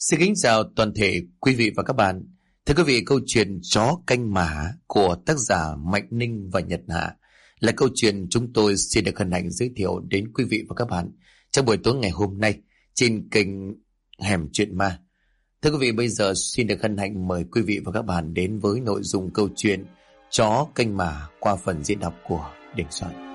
Xin kính chào toàn thể quý vị và các bạn. Thưa quý vị, câu chuyện Chó canh mả của tác giả Mạnh Ninh và Nhật Hạ là câu chuyện chúng tôi xin được hân hạnh giới thiệu đến quý vị và các bạn trong buổi tối ngày hôm nay trên kênh Hẻm Chuyện Ma. Thưa quý vị, bây giờ xin được hân hạnh mời quý vị và các bạn đến với nội dung câu chuyện Chó canh mả qua phần diễn đọc của Đình Soạn.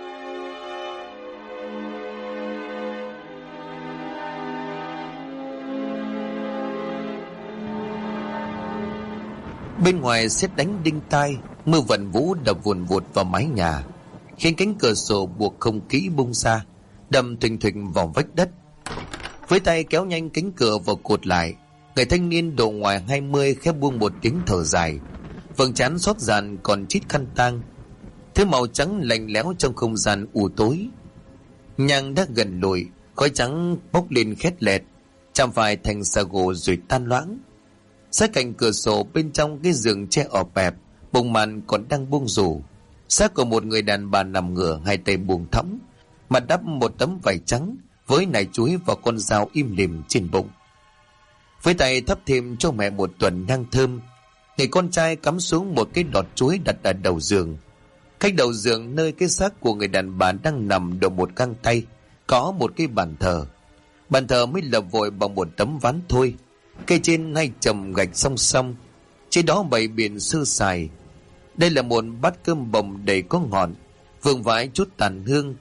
Bên ngoài sét đánh đinh tai, mưa vần vũ đập vùn vụt vào mái nhà, khiến cánh cửa sổ buộc không kỹ bung ra, đâm thình thình vào vách đất. Với tay kéo nhanh cánh cửa vào cột lại, người thanh niên độ ngoài 20 khẽ buông một tiếng thở dài, vầng trán xót dàn còn chít khăn tang. Thứ màu trắng lạnh lẽo trong không gian u tối. Nhang đã gần lùi, khói trắng bốc lên khét lẹt, chạm phải thành xà gỗ rồi tan loãng. Sát cạnh cửa sổ bên trong cái giường tre ọp ẹp, bông màn còn đang buông rủ. Xác của một người đàn bà nằm ngửa, hai tay buông thõng, mặt đắp một tấm vải trắng với nải chuối và con dao im lìm trên bụng. Với tay thắp thêm cho mẹ một tuần nhang thơm, người con trai cắm xuống một cái đọt chuối đặt ở đầu giường. Cách đầu giường nơi cái xác của người đàn bà đang nằm độ một găng tay có một cái bàn thờ. Bàn thờ mới lập vội bằng một tấm ván thôi. Cây trên hai chồng gạch song song, trên đó bày biện sơ sài. Đây là một bát cơm bồng đầy có ngọn, vương vãi chút tàn hương,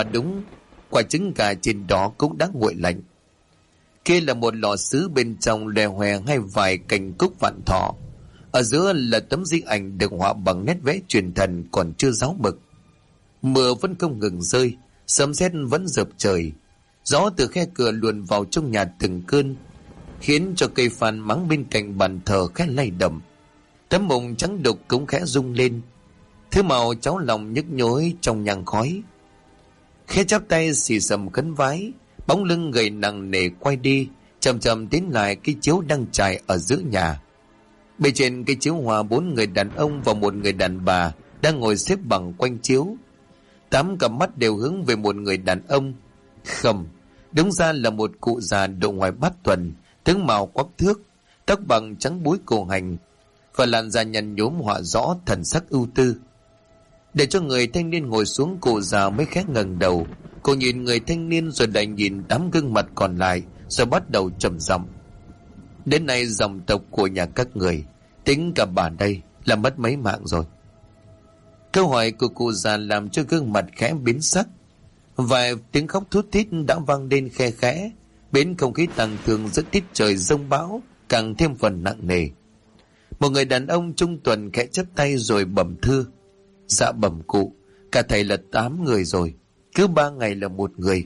quả trứng gà trên đó cũng đã nguội lạnh. Kia là một lọ sứ, bên trong lè hoè hai vài cành cúc vạn thọ. Ở giữa là tấm di ảnh được họa bằng nét vẽ truyền thần còn chưa ráo mực. Mưa vẫn không ngừng rơi, sấm sét vẫn dợp trời. Gió từ khe cửa luồn vào trong nhà từng cơn, khiến cho cây phan mắng bên cạnh bàn thờ khẽ lay động. Tấm mùng trắng đục cũng khẽ rung lên, thứ màu cháu lòng nhức nhối trong nhang khói. Khẽ chắp tay xì xầm khấn vái, bóng lưng gầy nặng nề quay đi, chậm chậm tiến lại cái chiếu đang trải ở giữa nhà. Bên trên cái chiếu hòa 4 người đàn ông và một người đàn bà đang ngồi xếp bằng quanh chiếu. 8 cặp mắt đều hướng về một người đàn ông. Không, đúng ra là một cụ già độ ngoài bát tuần, tướng mạo quắc thước, tóc bằng trắng búi cổ hành và làn da nhăn nhúm họa rõ thần sắc ưu tư. Để cho người thanh niên ngồi xuống, cụ già mới khẽ ngẩng đầu. Cô nhìn người thanh niên rồi lại nhìn 8 gương mặt còn lại, rồi bắt đầu trầm giọng: Đến nay dòng tộc của nhà các người, tính cả bà đây, là mất mấy mạng rồi? Câu hỏi của cụ già làm cho gương mặt khẽ biến sắc. Vài tiếng khóc thút thít đã vang lên khe khẽ, bến không khí tang thương giữa tiết trời giông bão càng thêm phần nặng nề. Một người đàn ông trung tuần khẽ chắp tay rồi bẩm thưa: Dạ bẩm cụ, cả thầy là 8 người rồi, cứ 3 ngày là một người.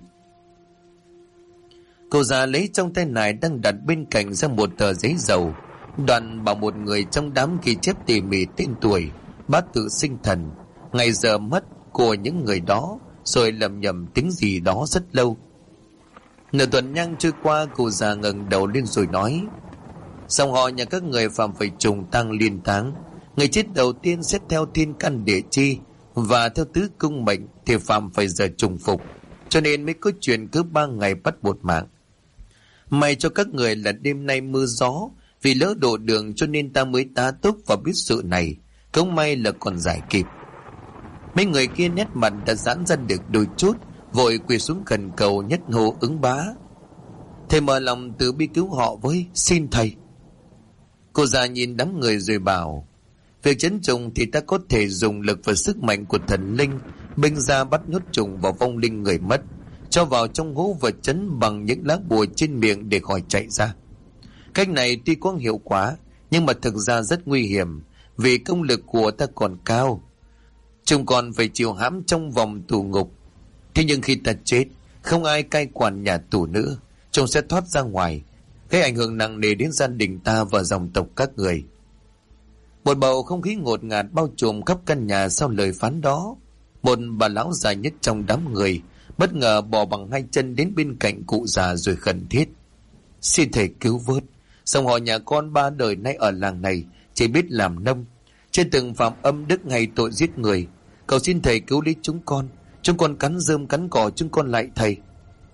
Cụ già lấy trong tay nải đang đặt bên cạnh ra một tờ giấy dầu, đoạn bảo một người trong đám ghi chép tỉ mỉ tên tuổi, bát tự sinh thần, ngày giờ mất của những người đó, rồi lầm nhầm tiếng gì đó rất lâu. Nửa tuần nhang trôi qua, cụ già ngẩng đầu lên rồi nói: Dòng họ nhà các người phạm phải trùng tang liên táng. Người chết đầu tiên xét theo thiên căn địa chi và theo tứ cung mệnh thì phạm phải giờ trùng phục, cho nên mới có chuyện cứ 3 ngày bắt một mạng. May cho các người là đêm nay mưa gió, vì lỡ độ đường cho nên ta mới tá túc và biết sự này, không may là còn giải kịp. Mấy người kia nét mặt đã giãn ra được đôi chút, vội quỳ xuống khẩn cầu nhất hô ứng bá: Thầy mở lòng từ bi cứu họ với, xin thầy. Cô già nhìn đám người rồi bảo: Việc chấn trùng thì ta có thể dùng lực và sức mạnh của thần linh bênh ra bắt nhốt trùng vào vong linh người mất, cho vào trong hố và chấn bằng những lá bùa trên miệng để khỏi chạy ra. Cách này tuy có hiệu quả, nhưng mà thực ra rất nguy hiểm, vì công lực của ta còn cao. Trùng còn phải chịu hãm trong vòng tù ngục. Thế nhưng khi ta chết, không ai cai quản nhà tù nữa, trùng sẽ thoát ra ngoài, gây ảnh hưởng nặng nề đến gia đình ta và dòng tộc các người. Một bầu không khí ngột ngạt bao trùm khắp căn nhà sau lời phán đó. Một bà lão già nhất trong đám người bất ngờ bò bằng 2 chân đến bên cạnh cụ già rồi khẩn thiết: Xin thầy cứu vớt, dòng họ nhà con 3 đời nay ở làng này chỉ biết làm nông, chưa từng phạm âm đức hay tội giết người. Cầu xin thầy cứu lấy chúng con cắn rơm cắn cỏ, chúng con lại thầy.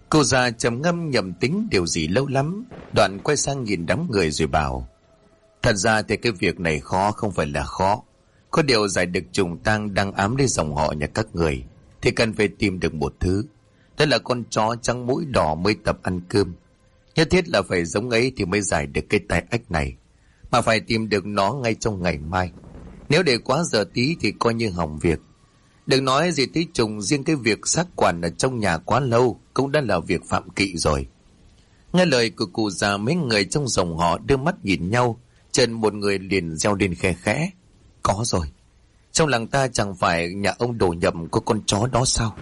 Cô già trầm ngâm nhầm tính điều gì lâu lắm, đoạn quay sang nhìn đám người rồi bảo: thật ra thì cái việc này khó không phải là khó. Có điều giải được trùng tang đang ám lấy dòng họ nhà các người thì cần phải tìm được một thứ. Đó là con chó trắng mũi đỏ mới tập ăn cơm. Nhất thiết là phải giống ấy thì mới giải được cái tai ách này. Mà phải tìm được nó ngay trong ngày mai. Nếu để quá giờ tí thì coi như hỏng việc. Đừng nói gì tí trùng, riêng cái việc xác quản ở trong nhà quá lâu cũng đã là việc phạm kỵ rồi. Nghe lời của cụ già, mấy người trong dòng họ đưa mắt nhìn nhau. Chân một người liền reo lên khe khẽ: có rồi, trong làng ta chẳng phải nhà ông Đồ Nhậm có con chó đó sao?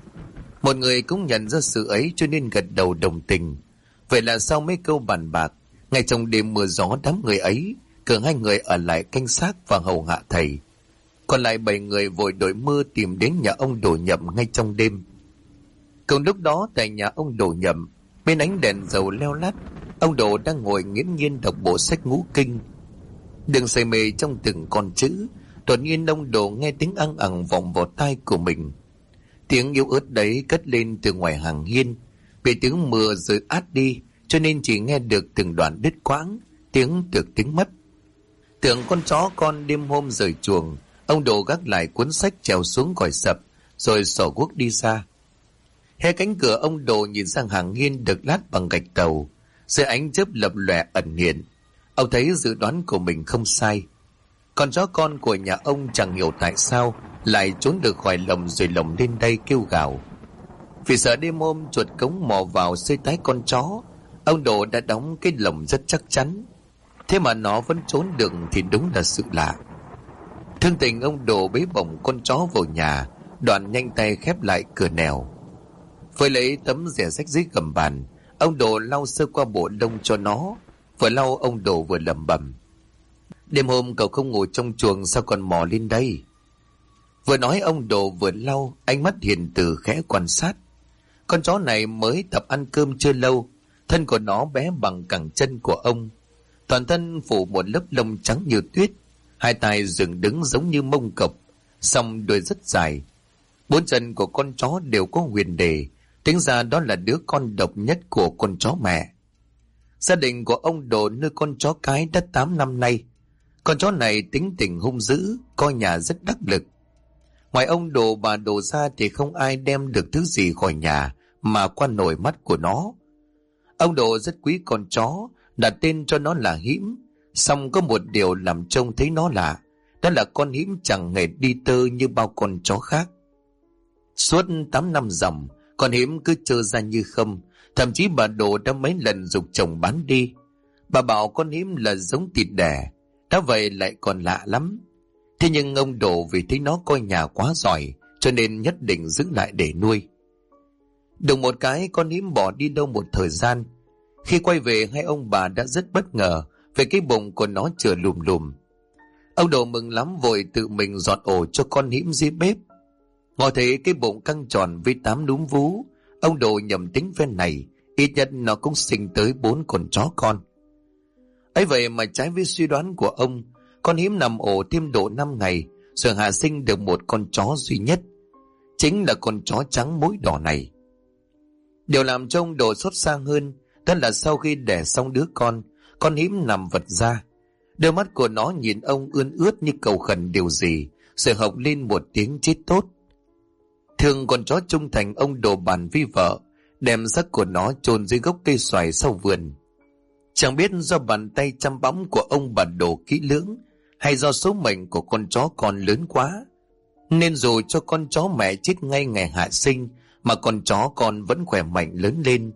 Một người cũng nhận ra sự ấy cho nên gật đầu đồng tình. Vậy là sau mấy câu bàn bạc, ngay trong đêm mưa gió, đám người ấy cử 2 người ở lại canh xác và hầu hạ thầy. Còn lại 7 người vội đội mưa tìm đến nhà ông Đồ Nhậm ngay trong đêm. Cùng lúc đó tại nhà ông Đồ Nhậm, bên ánh đèn dầu leo lắt, ông Đồ đang ngồi nghiễm nhiên đọc bộ sách ngũ kinh. Đừng say mê trong từng con chữ, đột nhiên ông Đồ nghe tiếng ăng ẳng vọng vào tai của mình. Tiếng yếu ớt đấy cất lên từ ngoài hàng hiên, bị tiếng mưa rơi át đi cho nên chỉ nghe được từng đoạn đứt quãng, tiếng được tiếng mất. Tưởng con chó con đêm hôm rời chuồng, ông Đồ gác lại cuốn sách trèo xuống còi sập, rồi xỏ guốc đi xa. Hé cánh cửa, ông Đồ nhìn sang hàng hiên được lát bằng gạch tàu, dưới ánh chớp lập lòe ẩn hiện. Ông thấy dự đoán của mình không sai. Con chó con của nhà ông chẳng hiểu tại sao lại trốn được khỏi lồng rồi lồng lên đây kêu gào. Vì sợ đêm hôm chuột cống mò vào xơi tái con chó, ông Đồ đã đóng cái lồng rất chắc chắn. Thế mà nó vẫn trốn được thì đúng là sự lạ. Thương tình, ông Đồ bế bổng con chó vào nhà, đoạn nhanh tay khép lại cửa nẻo. Với lấy tấm rẻ rách dưới gầm bàn, ông Đồ lau sơ qua bộ lông cho nó. Vừa lau, ông Đồ vừa lẩm bẩm: đêm hôm cậu không ngủ trong chuồng sao còn mò lên đây? Vừa nói ông Đồ vừa lau, ánh mắt hiền từ khẽ quan sát. Con chó này mới tập ăn cơm chưa lâu, thân của nó bé bằng cẳng chân của ông, toàn thân phủ một lớp lông trắng như tuyết, 2 tai dựng đứng giống như mông cọp, song đuôi rất dài. 4 chân của con chó đều có huyền đề, tính ra đó là đứa con độc nhất của con chó mẹ. Gia đình của ông Đồ nuôi con chó cái đã 8 năm nay. Con chó này tính tình hung dữ, coi nhà rất đắc lực. Ngoài ông Đồ bà Đồ ra thì không ai đem được thứ gì khỏi nhà mà qua nổi mắt của nó. Ông Đồ rất quý con chó, đặt tên cho nó là Hĩm. Song có một điều làm trông thấy nó lạ, đó là con Hĩm chẳng hề đi tơ như bao con chó khác. Suốt 8 năm ròng, con Hĩm cứ trơ ra như không. Thậm chí bà Đồ đã mấy lần giục chồng bán đi. Bà bảo con Hĩm là giống thịt đẻ, đã vậy lại còn lạ lắm. Thế nhưng ông Đồ vì thấy nó coi nhà quá giỏi cho nên nhất định giữ lại để nuôi. Đùng một cái, con Hĩm bỏ đi đâu một thời gian. Khi quay về, hai ông bà đã rất bất ngờ về cái bụng của nó chừa lùm lùm. Ông Đồ mừng lắm, vội tự mình dọn ổ cho con Hĩm dưới bếp. Ngồi thấy cái bụng căng tròn với 8 núm vú, ông Đồ nhầm tính phen này ít nhất nó cũng sinh tới 4 con chó con. Ấy vậy mà trái với suy đoán của ông, con Hĩm nằm ổ thêm độ 5 ngày rồi hạ sinh được một con chó duy nhất, chính là con chó trắng mũi đỏ này. Điều làm cho ông Đồ sốt sang hơn đó là sau khi đẻ xong đứa con Hĩm nằm vật ra. Đôi mắt của nó nhìn ông ươn ướt như cầu khẩn điều gì, rồi hộc lên một tiếng chết tốt. Thường con chó trung thành, ông Đồ bàn với vợ đem xác của nó chôn dưới gốc cây xoài sau vườn. Chẳng biết do bàn tay chăm bẵm của ông bà Đồ kỹ lưỡng, hay do số mệnh của con chó con lớn quá, nên dù cho con chó mẹ chết ngay ngày hạ sinh mà con chó con vẫn khỏe mạnh lớn lên.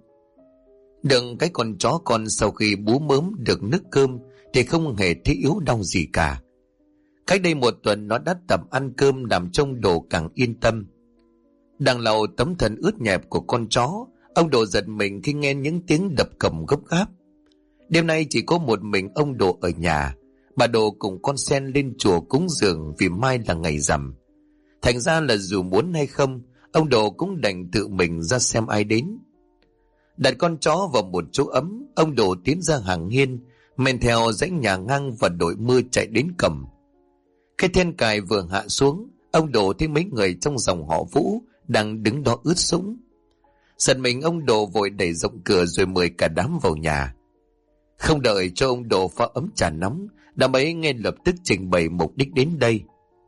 Đừng cái con chó con sau khi bú mớm được nước cơm thì không hề thấy yếu đau gì cả. Cách đây 1 tuần nó đã tập ăn cơm, làm trông Đồ càng yên tâm. Đằng lầu tấm thân ướt nhẹp của con chó, ông Đồ giật mình khi nghe những tiếng đập cẩm gấp gáp. Đêm nay chỉ có một mình ông Đồ ở nhà. Bà Đồ cùng con Sen lên chùa cúng dường vì mai là ngày rằm. Thành ra là dù muốn hay không, ông Đồ cũng đành tự mình ra xem ai đến. Đặt con chó vào một chỗ ấm, ông Đồ tiến ra hàng hiên, men theo dãy nhà ngang và đội mưa chạy đến cầm. Cái then cài vừa hạ xuống, ông Đồ thấy mấy người trong dòng họ Vũ đang đứng đó ướt sũng. Giật mình, ông Đồ vội đẩy rộng cửa rồi mời cả đám vào nhà. Không đợi cho ông Đồ pha ấm trà nóng, đám ấy ngay lập tức trình bày mục đích đến đây.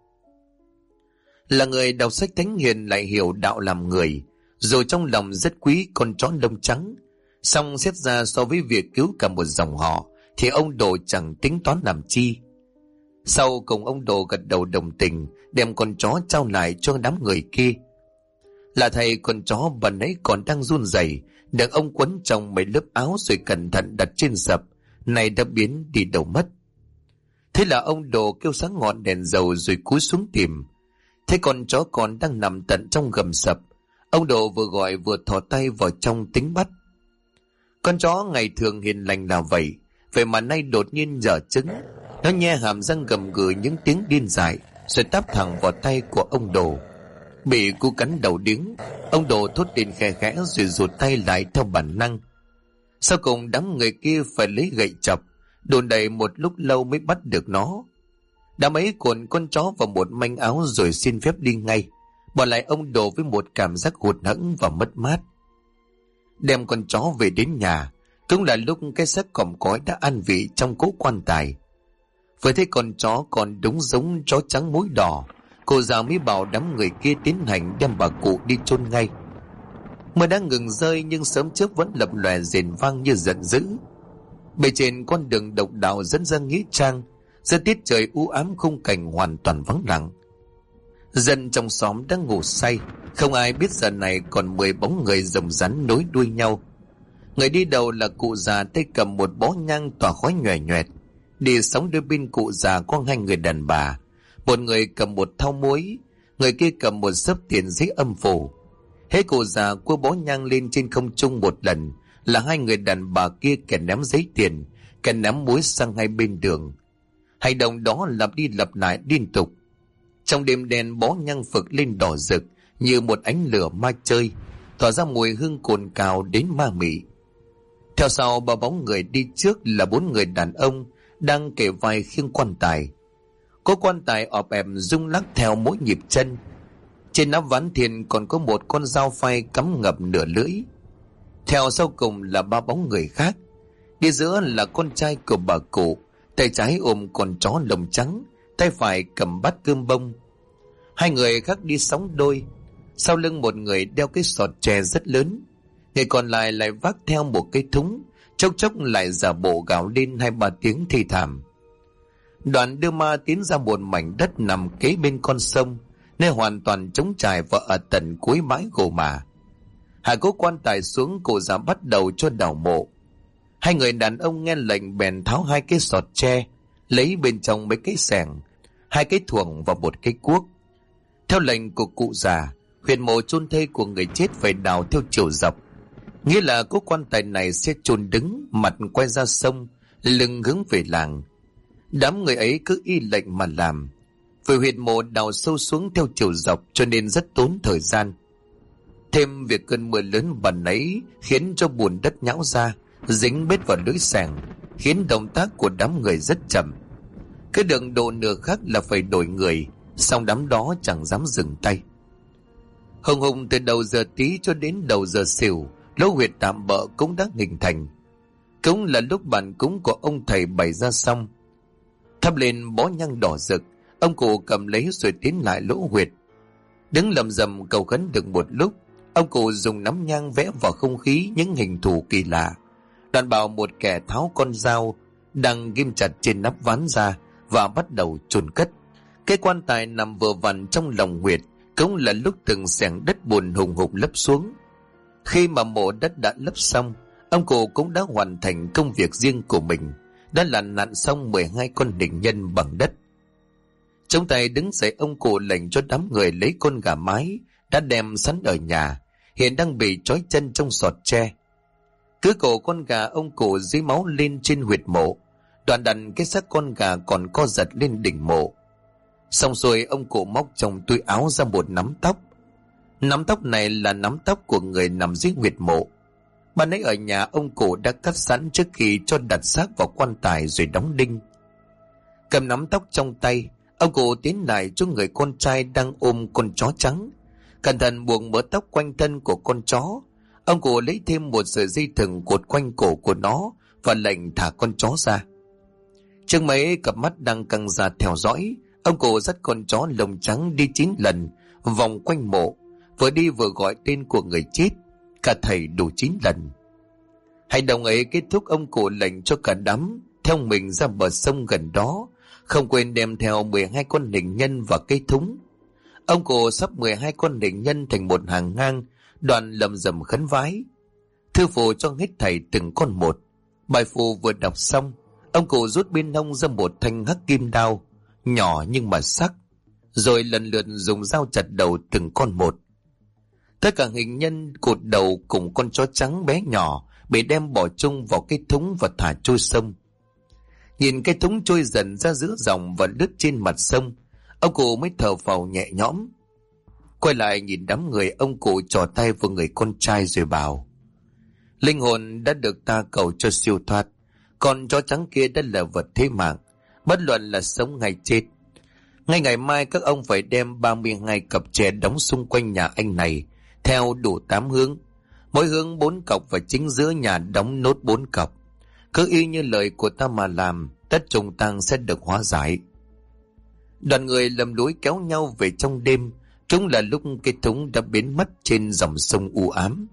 Là người đọc sách thánh hiền lại hiểu đạo làm người, dù trong lòng rất quý con chó lông trắng, song xét ra so với việc cứu cả một dòng họ thì ông Đồ chẳng tính toán làm chi. Sau cùng ông Đồ gật đầu đồng tình, đem con chó trao lại cho đám người kia. Là thầy con chó bần ấy còn đang run rẩy, được ông quấn trong mấy lớp áo rồi cẩn thận đặt trên sập, này đã biến đi đâu mất. Thế là ông Đồ kêu sáng ngọn đèn dầu rồi cúi xuống tìm. Thấy con chó còn đang nằm tận trong gầm sập, ông Đồ vừa gọi vừa thò tay vào trong tính bắt. Con chó ngày thường hiền lành là vậy, vậy mà nay đột nhiên dở trứng. Nó nhe hàm răng gầm gừ những tiếng điên dại rồi táp thẳng vào tay của ông Đồ. Bị cú cắn đầu điếng, ông Đồ thốt lên khe khẽ rồi rụt tay lại theo bản năng. Sau cùng đám người kia phải lấy gậy chọc, đồn đầy một lúc lâu mới bắt được nó. Đám ấy cuộn con chó vào một manh áo rồi xin phép đi ngay, bỏ lại ông Đồ với một cảm giác hụt hẫng và mất mát. Đem con chó về đến nhà, cũng là lúc cái xác còm cói đã an vị trong cỗ quan tài. Vừa thấy con chó còn đúng giống chó trắng mũi đỏ, cô già mới bảo đám người kia tiến hành đem bà cụ đi chôn ngay. Mưa đã ngừng rơi nhưng sớm trước vẫn lập lòe rền vang như giận dữ. Bề trên con đường độc đạo dẫn ra nghĩa trang, giữa tiết trời u ám khung cảnh hoàn toàn vắng lặng. Dân trong xóm đang ngủ say, không ai biết giờ này còn 10 bóng người rồng rắn nối đuôi nhau. Người đi đầu là cụ già tay cầm một bó nhang tỏa khói nhòe nhòe. Đi sống đôi bên cụ già có 2 người đàn bà, một người cầm một thau muối, người kia cầm một xấp tiền giấy âm phủ. Hễ cụ già cua bó nhang lên trên không trung một lần là 2 người đàn bà kia kẻ ném giấy tiền, kẻ ném muối sang hai bên đường. Hành động đó lặp đi lặp lại liên tục. Trong đêm đen, bó nhang phực lên đỏ rực như một ánh lửa ma chơi, tỏa ra mùi hương cồn cào đến ma mị. Theo sau 3 bóng người đi trước là 4 người đàn ông đang kề vai khiêng quan tài. Có quan tài ọp ẹp rung lắc theo mỗi nhịp chân. Trên nắp ván thiền còn có một con dao phay cắm ngập nửa lưỡi. Theo sau cùng là 3 bóng người khác. Đi giữa là con trai của bà cụ, tay trái ôm con chó lông trắng, tay phải cầm bát cơm bông. 2 người khác đi sóng đôi, sau lưng một người đeo cái sọt tre rất lớn, người còn lại lại vác theo một cái thúng, chốc chốc lại giả bộ gào lên 2-3 tiếng thì thảm. Đoàn đưa ma tiến ra một mảnh đất nằm kế bên con sông, nơi hoàn toàn trống trải và ở tận cuối bãi gồ mà. Hạ cố quan tài xuống, cụ già bắt đầu cho đào mộ. 2 người đàn ông nghe lệnh bèn tháo 2 cái sọt tre, lấy bên trong mấy cái xẻng, 2 cái thuồng và một cái cuốc. Theo lệnh của cụ già, huyệt mộ chôn thây của người chết phải đào theo chiều dọc, nghĩa là cố quan tài này sẽ chôn đứng, mặt quay ra sông, lưng hướng về làng. Đám người ấy cứ y lệnh mà làm. Vì huyệt mộ đào sâu xuống theo chiều dọc cho nên rất tốn thời gian. Thêm việc cơn mưa lớn bần ấy khiến cho bùn đất nhão ra, dính bết vào lưỡi xẻng, khiến động tác của đám người rất chậm. Cái đường độ nửa khác là phải đổi người, song đám đó chẳng dám dừng tay. Hùng hùng từ đầu giờ tí cho đến đầu giờ xỉu, lỗ huyệt tạm bợ cũng đã hình thành. Cũng là lúc bàn cúng của ông thầy bày ra xong. Thắp lên bó nhang đỏ rực, ông cụ cầm lấy rồi tiến lại lỗ huyệt. Đứng lầm rầm cầu khấn được một lúc, ông cụ dùng nắm nhang vẽ vào không khí những hình thù kỳ lạ. Đoạn bảo một kẻ tháo con dao đang ghim chặt trên nắp ván ra và bắt đầu chôn cất. Cái quan tài nằm vừa vặn trong lòng huyệt, cũng là lúc từng xẻng đất bùn hùng hục lấp xuống. Khi mà mộ đất đã lấp xong, ông cụ cũng đã hoàn thành công việc riêng của mình, đã lặn nặn xong 12 con hình nhân bằng đất. Trong tay đứng dậy, ông cụ lệnh cho đám người lấy con gà mái đã đem sẵn ở nhà, hiện đang bị trói chân trong sọt tre. Cứ cổ con gà ông cụ dưới máu lên trên huyệt mộ, đoạn đặt cái xác con gà còn co giật lên đỉnh mộ. Xong rồi ông cụ móc trong túi áo ra một nắm tóc. Nắm tóc này là nắm tóc của người nằm dưới huyệt mộ. Ban nãy ở nhà ông cụ đã cắt sẵn trước khi cho đặt xác vào quan tài rồi đóng đinh. Cầm nắm tóc trong tay, ông cụ tiến lại cho người con trai đang ôm con chó trắng, cẩn thận buộc mớ tóc quanh thân của con chó. Ông cụ lấy thêm một sợi dây thừng cột quanh cổ của nó và lệnh thả con chó ra. Trước mấy cặp mắt đang căng ra theo dõi, ông cụ dắt con chó lông trắng đi 9 lần vòng quanh mộ, vừa đi vừa gọi tên của người chết, cả thầy đủ 9 lần. Hành động ấy kết thúc, ông cụ lệnh cho cả đám theo mình ra bờ sông gần đó, không quên đem theo 12 con hình nhân và cây thúng. Ông cụ sắp 12 con hình nhân thành một hàng ngang, đoàn lầm rầm khấn vái, thư phù cho hết thảy từng con một. Bài phù vừa đọc xong, ông cụ rút bên hông ra một thanh hắc kim đao, nhỏ nhưng mà sắc, rồi lần lượt dùng dao chặt đầu từng con một. Tất cả hình nhân cột đầu cùng con chó trắng bé nhỏ bị đem bỏ chung vào cái thúng và thả trôi sông. Nhìn cái thúng trôi dần ra giữa dòng và lướt trên mặt sông, ông cụ mới thở phào nhẹ nhõm. Quay lại nhìn đám người, ông cụ trò tay vào người con trai rồi bảo: linh hồn đã được ta cầu cho siêu thoát, con chó trắng kia đã là vật thế mạng, bất luận là sống hay chết. Ngay ngày mai các ông phải đem 32 cặp tre đóng xung quanh nhà anh này theo đủ 8 hướng, mỗi hướng 4 cọc và chính giữa nhà đóng nốt 4 cọc. Cứ y như lời của ta mà làm, tất trùng tang sẽ được hóa giải. Đoàn người lầm lũi kéo nhau về trong đêm, chúng là lúc cái thúng đã biến mất trên dòng sông u ám.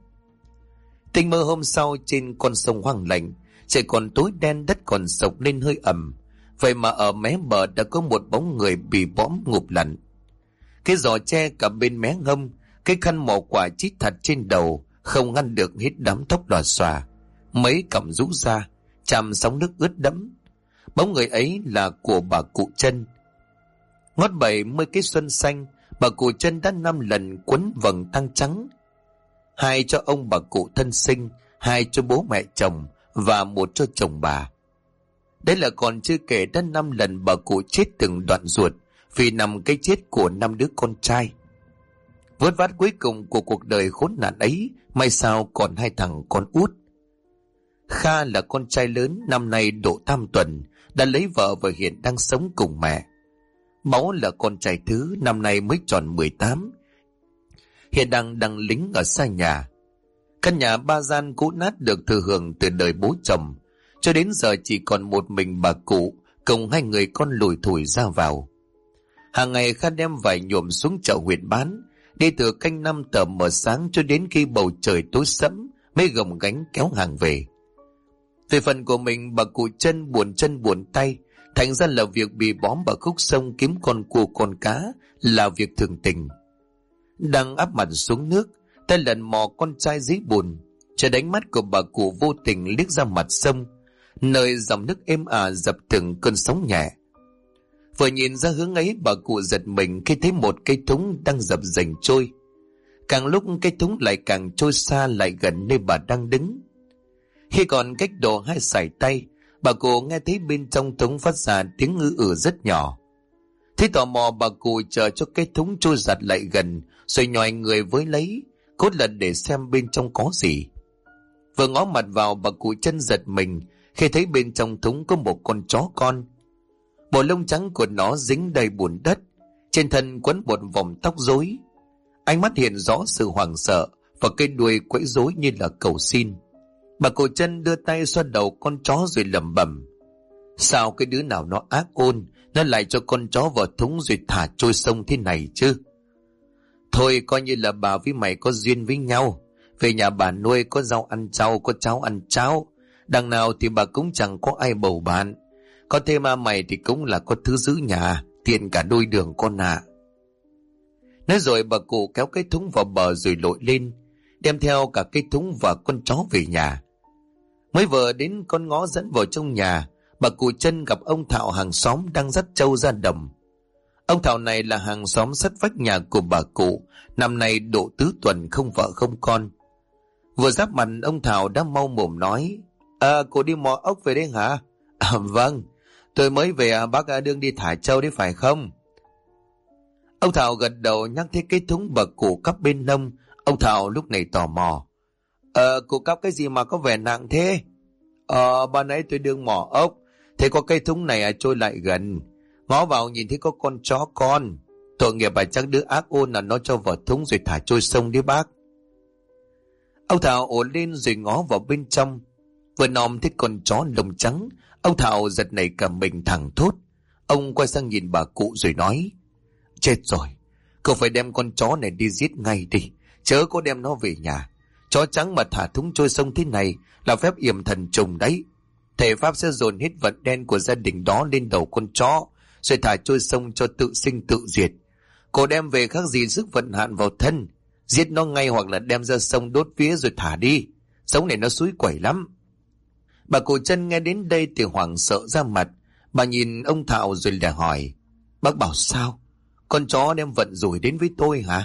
Tình mơ hôm sau, trên con sông hoang lạnh, trời còn tối đen, đất còn sộc lên hơi ẩm. Vậy mà ở mé bờ đã có một bóng người bị bõm ngụp lặn. Cái giỏ tre cả bên mé ngâm, cái khăn mỏ quả chít thật trên đầu, không ngăn được hết đám tóc đỏ xòa. Mấy cằm rũ ra, chạm sóng nước ướt đẫm. Bóng người ấy là của bà cụ Trân. Ngót 70 cái xuân xanh, bà cụ Trân đã 5 lần quấn vầng tang trắng. 2 cho ông bà cụ thân sinh, 2 cho bố mẹ chồng và 1 cho chồng bà. Đấy là còn chưa kể đã 5 lần bà cụ chết từng đoạn ruột vì nằm cái chết của 5 đứa con trai. Vớt vát cuối cùng của cuộc đời khốn nạn ấy, may sao còn 2 thằng con út. Kha là con trai lớn, năm nay độ tam tuần, đã lấy vợ và hiện đang sống cùng mẹ. Máu là con trai thứ, năm nay mới tròn 18, hiện đang lính ở xa nhà. Căn nhà 3 gian cũ nát được thừa hưởng từ đời bố chồng, cho đến giờ chỉ còn một mình bà cụ cùng 2 người con lủi thủi ra vào. Hàng ngày Kha đem vải nhuộm xuống chợ huyện bán, đi từ canh 5 tờ mờ sáng cho đến khi bầu trời tối sẫm mới gồng gánh kéo hàng về. Về phần của mình, bà cụ Trân buồn chân buồn tay, thành ra là việc bị bóm vào khúc sông kiếm con cua con cá là việc thường tình. Đang áp mặt xuống nước, tay lần mò con trai dưới bùn, chợt đánh mắt của bà cụ vô tình liếc ra mặt sông, nơi dòng nước êm ả dập từng cơn sóng nhẹ. Vừa nhìn ra hướng ấy, bà cụ giật mình khi thấy một cây thúng đang dập dềnh trôi. Càng lúc cây thúng lại càng trôi xa lại gần nơi bà đang đứng. Khi còn cách độ 2 sải tay, bà cụ nghe thấy bên trong thúng phát ra tiếng ngư ử rất nhỏ. Thế tò mò, bà cụ chờ cho cái thúng trôi giặt lại gần, rồi nhòi người với lấy, cốt lần để xem bên trong có gì. Vừa ngó mặt vào, bà cụ Trân giật mình khi thấy bên trong thúng có một con chó con. Bộ lông trắng của nó dính đầy bùn đất, trên thân quấn một vòng tóc rối. Ánh mắt hiện rõ sự hoảng sợ và cái đuôi quẫy rối như là cầu xin. Bà cụ Trân đưa tay xoa đầu con chó rồi lẩm bẩm: sao cái đứa nào nó ác ôn, nó lại cho con chó vào thúng rồi thả trôi sông thế này chứ? Thôi coi như là bà với mày có duyên với nhau, về nhà bà nuôi có rau ăn rau, có cháo ăn cháo, đằng nào thì bà cũng chẳng có ai bầu bạn. Có thêm mày thì cũng là có thứ giữ nhà, tiện cả đôi đường con ạ. Nói rồi bà cụ kéo cái thúng vào bờ rồi lội lên, đem theo cả cái thúng và con chó về nhà. Mới vừa đến con ngõ dẫn vào trong nhà, bà cụ Trân gặp ông Thạo hàng xóm đang dắt trâu ra đồng. Ông Thạo này là hàng xóm sát vách nhà của bà cụ, năm nay độ tứ tuần không vợ không con. Vừa giáp mặt, ông Thạo đã mau mồm nói: cô đi mò ốc về đấy hả? Vâng, tôi mới về, bác đương đi thả trâu đấy phải không? Ông Thạo gật đầu, nhắc thấy cái thúng bà cụ cắp bên hông. Ông Thạo lúc này tò mò: cụ cắp cái gì mà có vẻ nặng thế? Ban nãy tôi đương mò ốc, thế có cây thúng này trôi lại gần, ngó vào nhìn thấy có con chó con, tội nghiệp chắc đứa ác ôn là nó cho vào thúng rồi thả trôi sông đấy bác. Ông Thảo ổn lên rồi ngó vào bên trong. Vừa nòm thấy con chó lông trắng, ông Thảo giật nảy cả mình thẳng thốt. Ông quay sang nhìn bà cụ rồi nói: Chết rồi, cậu phải đem con chó này đi giết ngay đi, chớ có đem nó về nhà. Chó trắng mà thả thúng trôi sông thế này là phép yểm thần trùng đấy. Thể pháp sẽ dồn hết vận đen của gia đình đó lên đầu con chó, rồi thả trôi sông cho tự sinh tự diệt. Cô đem về khác gì sức vận hạn vào thân. Giết nó ngay hoặc là đem ra sông đốt vía rồi thả đi. Sống này nó xúi quẩy lắm. Bà cụ Chân nghe đến đây thì hoảng sợ ra mặt. Bà nhìn ông Thảo rồi lại hỏi: Bác bảo sao? Con chó đem vận rủi đến với tôi hả?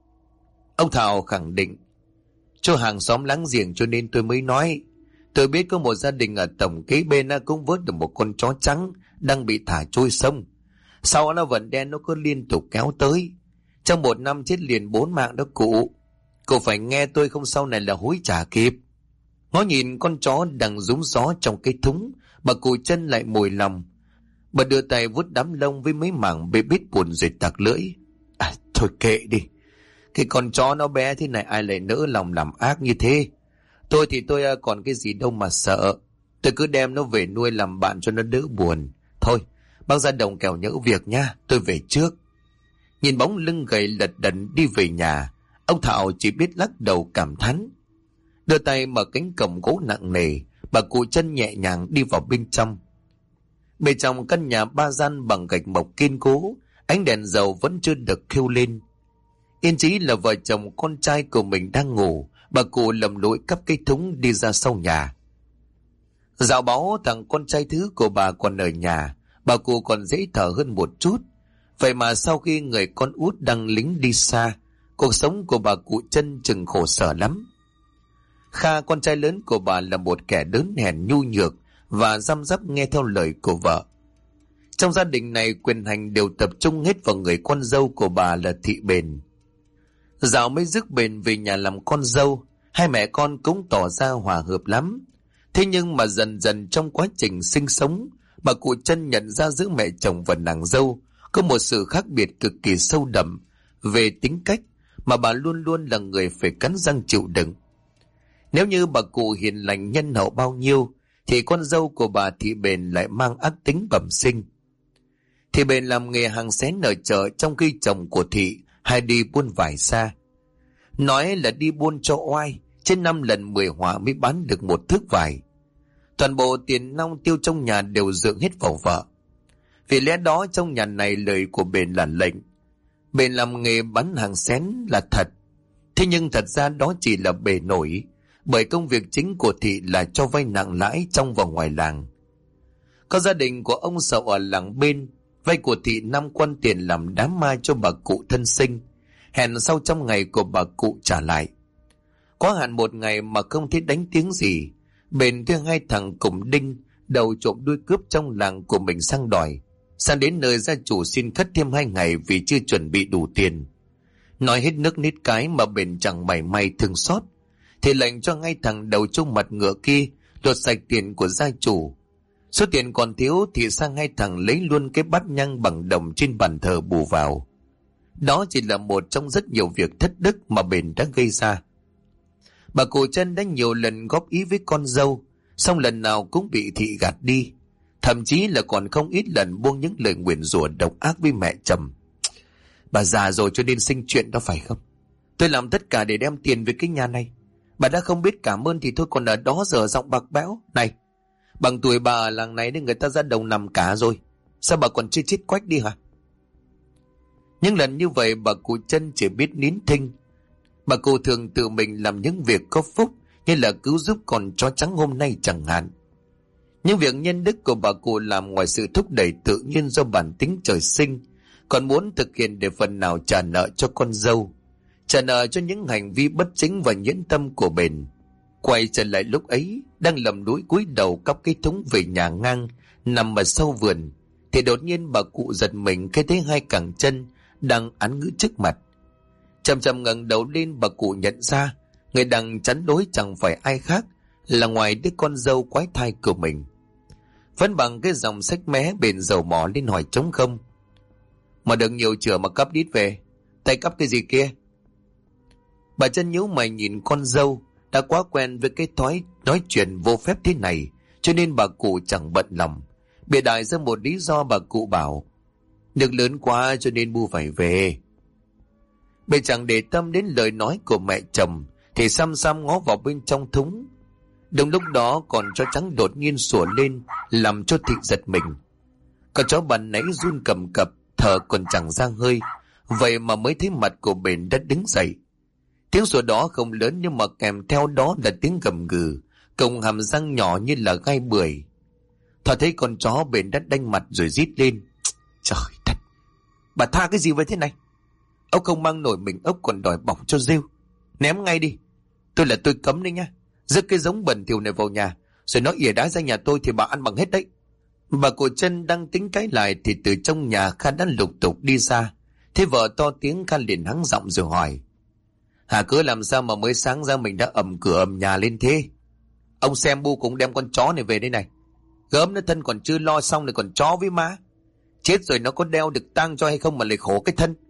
Ông Thảo khẳng định: Cho hàng xóm láng giềng cho nên tôi mới nói. Tôi biết có một gia đình ở tổng kế bên cũng vớt được một con chó trắng đang bị thả trôi sông. Sau nó vận đen nó cứ liên tục kéo tới. Trong 1 năm chết liền 4 mạng đó cụ. Cụ phải nghe tôi không sau này là hối trả kịp. Ngó nhìn con chó đang rúng gió trong cái thúng, bà cụ Chân lại mùi lòng. Bà đưa tay vuốt đám lông với mấy mảng bê bít buồn rồi tặc lưỡi. Thôi kệ đi. Cái con chó nó bé thế này ai lại nỡ lòng làm ác như thế. Tôi thì tôi còn cái gì đâu mà sợ. Tôi cứ đem nó về nuôi làm bạn cho nó đỡ buồn. Thôi, bác ra đồng kẻo nhỡ việc nha, tôi về trước. Nhìn bóng lưng gầy lật đật đi về nhà, ông Thảo chỉ biết lắc đầu cảm thán. Đưa tay mở cánh cổng gỗ nặng nề, bà cụ Chân nhẹ nhàng đi vào bên trong. Bên trong căn nhà 3 gian bằng gạch mộc kiên cố, ánh đèn dầu vẫn chưa được khêu lên. Yên chí là vợ chồng con trai của mình đang ngủ, bà cụ lầm lũi cắp cái thúng đi ra sau nhà. Dạo báo thằng con trai thứ của bà còn ở nhà, bà cụ còn dễ thở hơn một chút. Vậy mà sau khi người con út đang lính đi xa, cuộc sống của bà cụ Chân chừng khổ sở lắm. Kha, con trai lớn của bà, là một kẻ đớn hèn nhu nhược và răm rắp nghe theo lời của vợ. Trong gia đình này quyền hành đều tập trung hết vào người con dâu của bà là Thị Bền. Dạo mới rước Bền về nhà làm con dâu, hai mẹ con cũng tỏ ra hòa hợp lắm. Thế nhưng mà dần dần trong quá trình sinh sống, bà cụ Chân nhận ra giữa mẹ chồng và nàng dâu có một sự khác biệt cực kỳ sâu đậm về tính cách mà bà luôn luôn là người phải cắn răng chịu đựng. Nếu như bà cụ hiền lành nhân hậu bao nhiêu, thì con dâu của bà Thị Bền lại mang ác tính bẩm sinh. Thị Bền làm nghề hàng xén ở chợ, trong khi chồng của Thị hay đi buôn vải xa. Nói là đi buôn cho oai, trên 5 lần 10 họa mới bán được một thước vải. Toàn bộ tiền nong tiêu trong nhà đều dựa hết vào vợ. Vì lẽ đó trong nhà này lời của Bền là lệnh. Bền làm nghề bán hàng xén là thật. Thế nhưng thật ra đó chỉ là bề nổi, bởi công việc chính của Thị là cho vay nặng lãi trong và ngoài làng. Có gia đình của ông Sậu ở làng bên, vay của Thị 5 quan tiền làm đám ma cho bà cụ thân sinh, hẹn sau trong ngày của bà cụ trả lại. Quá hạn 1 ngày mà không thấy đánh tiếng gì, Bền thuê 2 thằng cùng đinh đầu trộm đuôi cướp trong làng của mình sang đòi. Sang đến nơi gia chủ xin khất thêm 2 ngày vì chưa chuẩn bị đủ tiền. Nói hết nước nít cái mà Bền chẳng mảy may thương xót, thì lệnh cho 2 thằng đầu trông mặt ngựa kia lột sạch tiền của gia chủ. Số tiền còn thiếu thì sang 2 thằng lấy luôn cái bát nhang bằng đồng trên bàn thờ bù vào. Đó chỉ là một trong rất nhiều việc thất đức mà Bền đã gây ra. Bà cụ Chân đã nhiều lần góp ý với con dâu, song lần nào cũng bị Thị gạt đi. Thậm chí là còn không ít lần buông những lời nguyền rủa độc ác với mẹ chồng. Bà già rồi cho nên sinh chuyện đó phải không? Tôi làm tất cả để đem tiền về cái nhà này. Bà đã không biết cảm ơn thì thôi, còn ở đó giờ giọng bạc bẽo. Này, bằng tuổi bà ở làng này nên người ta ra đầu nằm cả rồi. Sao bà còn chưa chết quách đi hả? Những lần như vậy bà cụ Chân chỉ biết nín thinh. Bà cụ thường tự mình làm những việc có phúc, như là cứu giúp con chó trắng hôm nay chẳng hạn. Những việc nhân đức của bà cụ làm ngoài sự thúc đẩy tự nhiên do bản tính trời sinh, còn muốn thực hiện để phần nào trả nợ cho con dâu, trả nợ cho những hành vi bất chính và nhẫn tâm của Bền. Quay trở lại lúc ấy, đang lầm lũi cúi đầu cắp cái thúng về nhà ngang nằm ở sau vườn, thì đột nhiên bà cụ giật mình khi thấy 2 cẳng chân đang án ngữ trước mặt. Chậm chậm ngẩng đầu lên, bà cụ nhận ra người đang chắn đối chẳng phải ai khác là ngoài đứa con dâu quái thai của mình. Vẫn bằng cái dòng sách mé, Bền dầu mỏ lên hỏi trống không: Mà được nhiều chửa mà cắp đít về, tay cắp cái gì kia? Bà Chân nhíu mày nhìn con dâu, đã quá quen với cái thói nói chuyện vô phép thế này, cho nên bà cụ chẳng bận lòng. Bịa đại ra một lý do, bà cụ bảo nước lớn quá cho nên Bu phải về. Bề chẳng để tâm đến lời nói của mẹ chồng thì xăm xăm ngó vào bên trong thúng. Đúng lúc đó con chó trắng đột nhiên sủa lên, làm cho Thị giật mình. Con chó ban nãy run cầm cập, thở còn chẳng ra hơi, vậy mà mới thấy mặt của Bền Đất đứng dậy. Tiếng sủa đó không lớn, nhưng mà kèm theo đó là tiếng gầm gừ, cùng hàm răng nhỏ như là gai bưởi. Thọ thấy con chó, Bền Đất đanh mặt rồi rít lên: Trời đất, bà tha cái gì vậy thế này? Ốc không mang nổi mình ốc còn đòi bỏng cho rêu. Ném ngay đi. Tôi cấm đấy nhá. Rước cái giống bẩn thỉu này vào nhà, rồi nó ỉa đá ra nhà tôi thì bà ăn bằng hết đấy. Bà cụ Chân đang tính cãi lại thì từ trong nhà Kha đã lục tục đi ra. Thế vợ to tiếng, Kha liền hắng giọng rồi hỏi: Hà cứ làm sao mà mới sáng ra mình đã ầm cửa ầm nhà lên thế? Ông xem Bu cũng đem con chó này về đây này. Gớm nó thân còn chưa lo xong lại còn chó với má. Chết rồi nó có đeo được tang cho hay không mà lại khổ cái thân.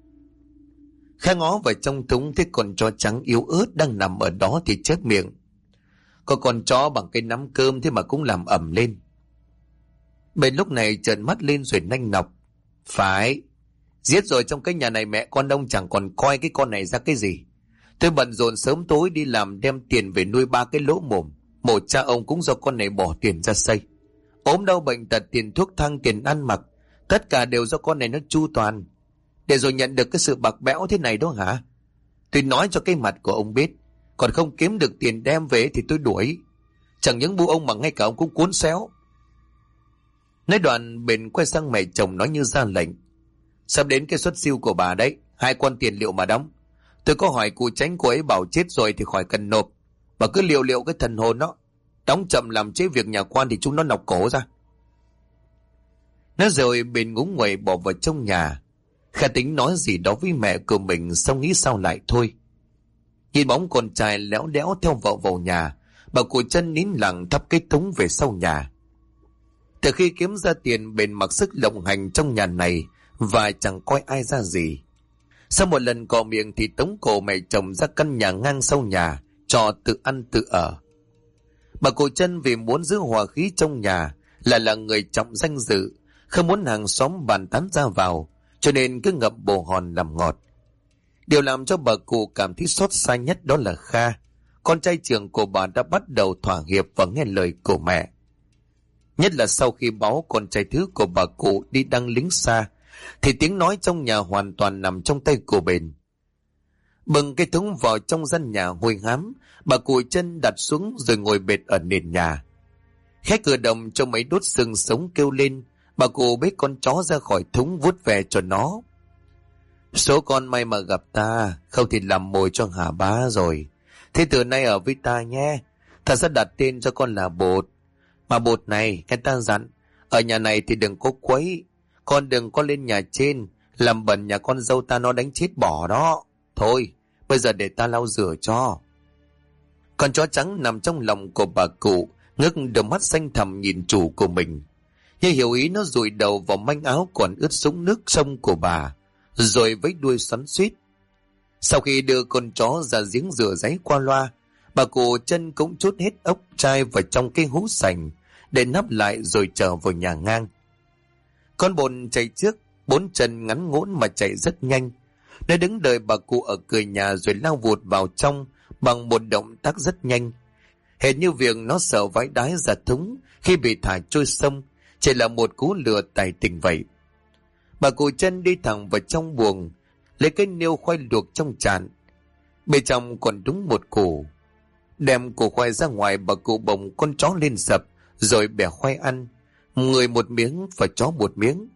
Kha ngó vào trong thúng thấy con chó trắng yếu ớt đang nằm ở đó thì chép miệng: Có con chó bằng cái nắm cơm thế mà cũng làm ầm lên. Bên lúc này trợn mắt lên rồi nanh nọc: Phải, giết rồi trong cái nhà này mẹ con ông chẳng còn coi cái con này ra cái gì. Tôi bận rộn sớm tối đi làm đem tiền về nuôi 3 cái lỗ mồm. Mộ cha ông cũng do con này bỏ tiền ra xây. Ốm đau bệnh tật, tiền thuốc thang, tiền ăn mặc, tất cả đều do con này nó chu toàn. Để rồi nhận được cái sự bạc bẽo thế này đó hả? Tôi nói cho cái mặt của ông biết, còn không kiếm được tiền đem về thì tôi đuổi. Chẳng những Bu ông mà ngay cả ông cũng cuốn xéo. Nói đoạn Bền quay sang mẹ chồng nói như ra lệnh: Sắp đến cái suất siêu của bà đấy, 2 con tiền liệu mà đóng. Tôi có hỏi cụ Tránh, cô ấy bảo chết rồi thì khỏi cần nộp. Bà cứ liệu cái thần hồn đó, đóng chậm làm chế việc nhà quan thì chúng nó nọc cổ ra. Nói rồi Bền ngúng nguậy bỏ vào trong nhà. Kha tính nói gì đó với mẹ của mình, xong nghĩ sao lại thôi. Nhìn bóng con trai léo đéo theo vợ vào nhà, bà cụ Chân nín lặng thắp cái thúng về sau nhà. Từ khi kiếm ra tiền, Bền mặc sức lộng hành trong nhà này và chẳng coi ai ra gì. Sau một lần cò miệng thì tống cổ mẹ chồng ra căn nhà ngang sau nhà cho tự ăn tự ở. Bà cụ Chân vì muốn giữ hòa khí trong nhà, là người trọng danh dự, không muốn hàng xóm bàn tán ra vào, cho nên cứ ngậm bồ hòn làm ngọt. Điều làm cho bà cụ cảm thấy xót xa nhất đó là Kha, con trai trưởng của bà đã bắt đầu thỏa hiệp và nghe lời của mẹ. Nhất là sau khi báo con trai thứ của bà cụ đi đăng lính xa, thì tiếng nói trong nhà hoàn toàn nằm trong tay của Bền. Bưng cái thúng vào trong gian nhà hôi hám, bà cụ Chân đặt xuống rồi ngồi bệt ở nền nhà. Khách cửa đồng cho mấy đốt xương sống kêu lên, bà cụ bế con chó ra khỏi thúng vuốt về cho nó. Số con may mà gặp ta, không thì làm mồi cho Hà Bá rồi. Thế từ nay ở với ta nhé, ta sẽ đặt tên cho con là Bột. Mà Bột này, cái ta dặn, ở nhà này thì đừng có quấy, con đừng có lên nhà trên, làm bẩn nhà con dâu ta nó đánh chết bỏ đó. Thôi, bây giờ để ta lau rửa cho. Con chó trắng nằm trong lòng của bà cụ, ngước đôi mắt xanh thẳm nhìn chủ của mình. Như hiểu ý, nó dụi đầu vào manh áo còn ướt sũng nước sông của bà, rồi với đuôi xoắn xuýt. Sau khi đưa con chó ra giếng rửa ráy qua loa, bà cụ Chân cũng trút hết ốc chai vào trong cái hũ sành để nắp lại rồi trở vào nhà ngang. Con Bột chạy trước, 4 chân ngắn ngỗn mà chạy rất nhanh. Nó đứng đợi bà cụ ở cửa nhà rồi lao vụt vào trong bằng một động tác rất nhanh. Hệt như việc nó sợ vãi đái ra thúng khi bị thả trôi sông, chỉ là một cú lừa tài tình vậy. Bà cụ Chân đi thẳng vào trong buồng, lấy cái niêu khoai luộc trong chạn. Bên trong còn đúng một củ. Đem củ khoai ra ngoài, bà cụ bồng con chó lên sập, rồi bẻ khoai ăn. Người một miếng và chó một miếng.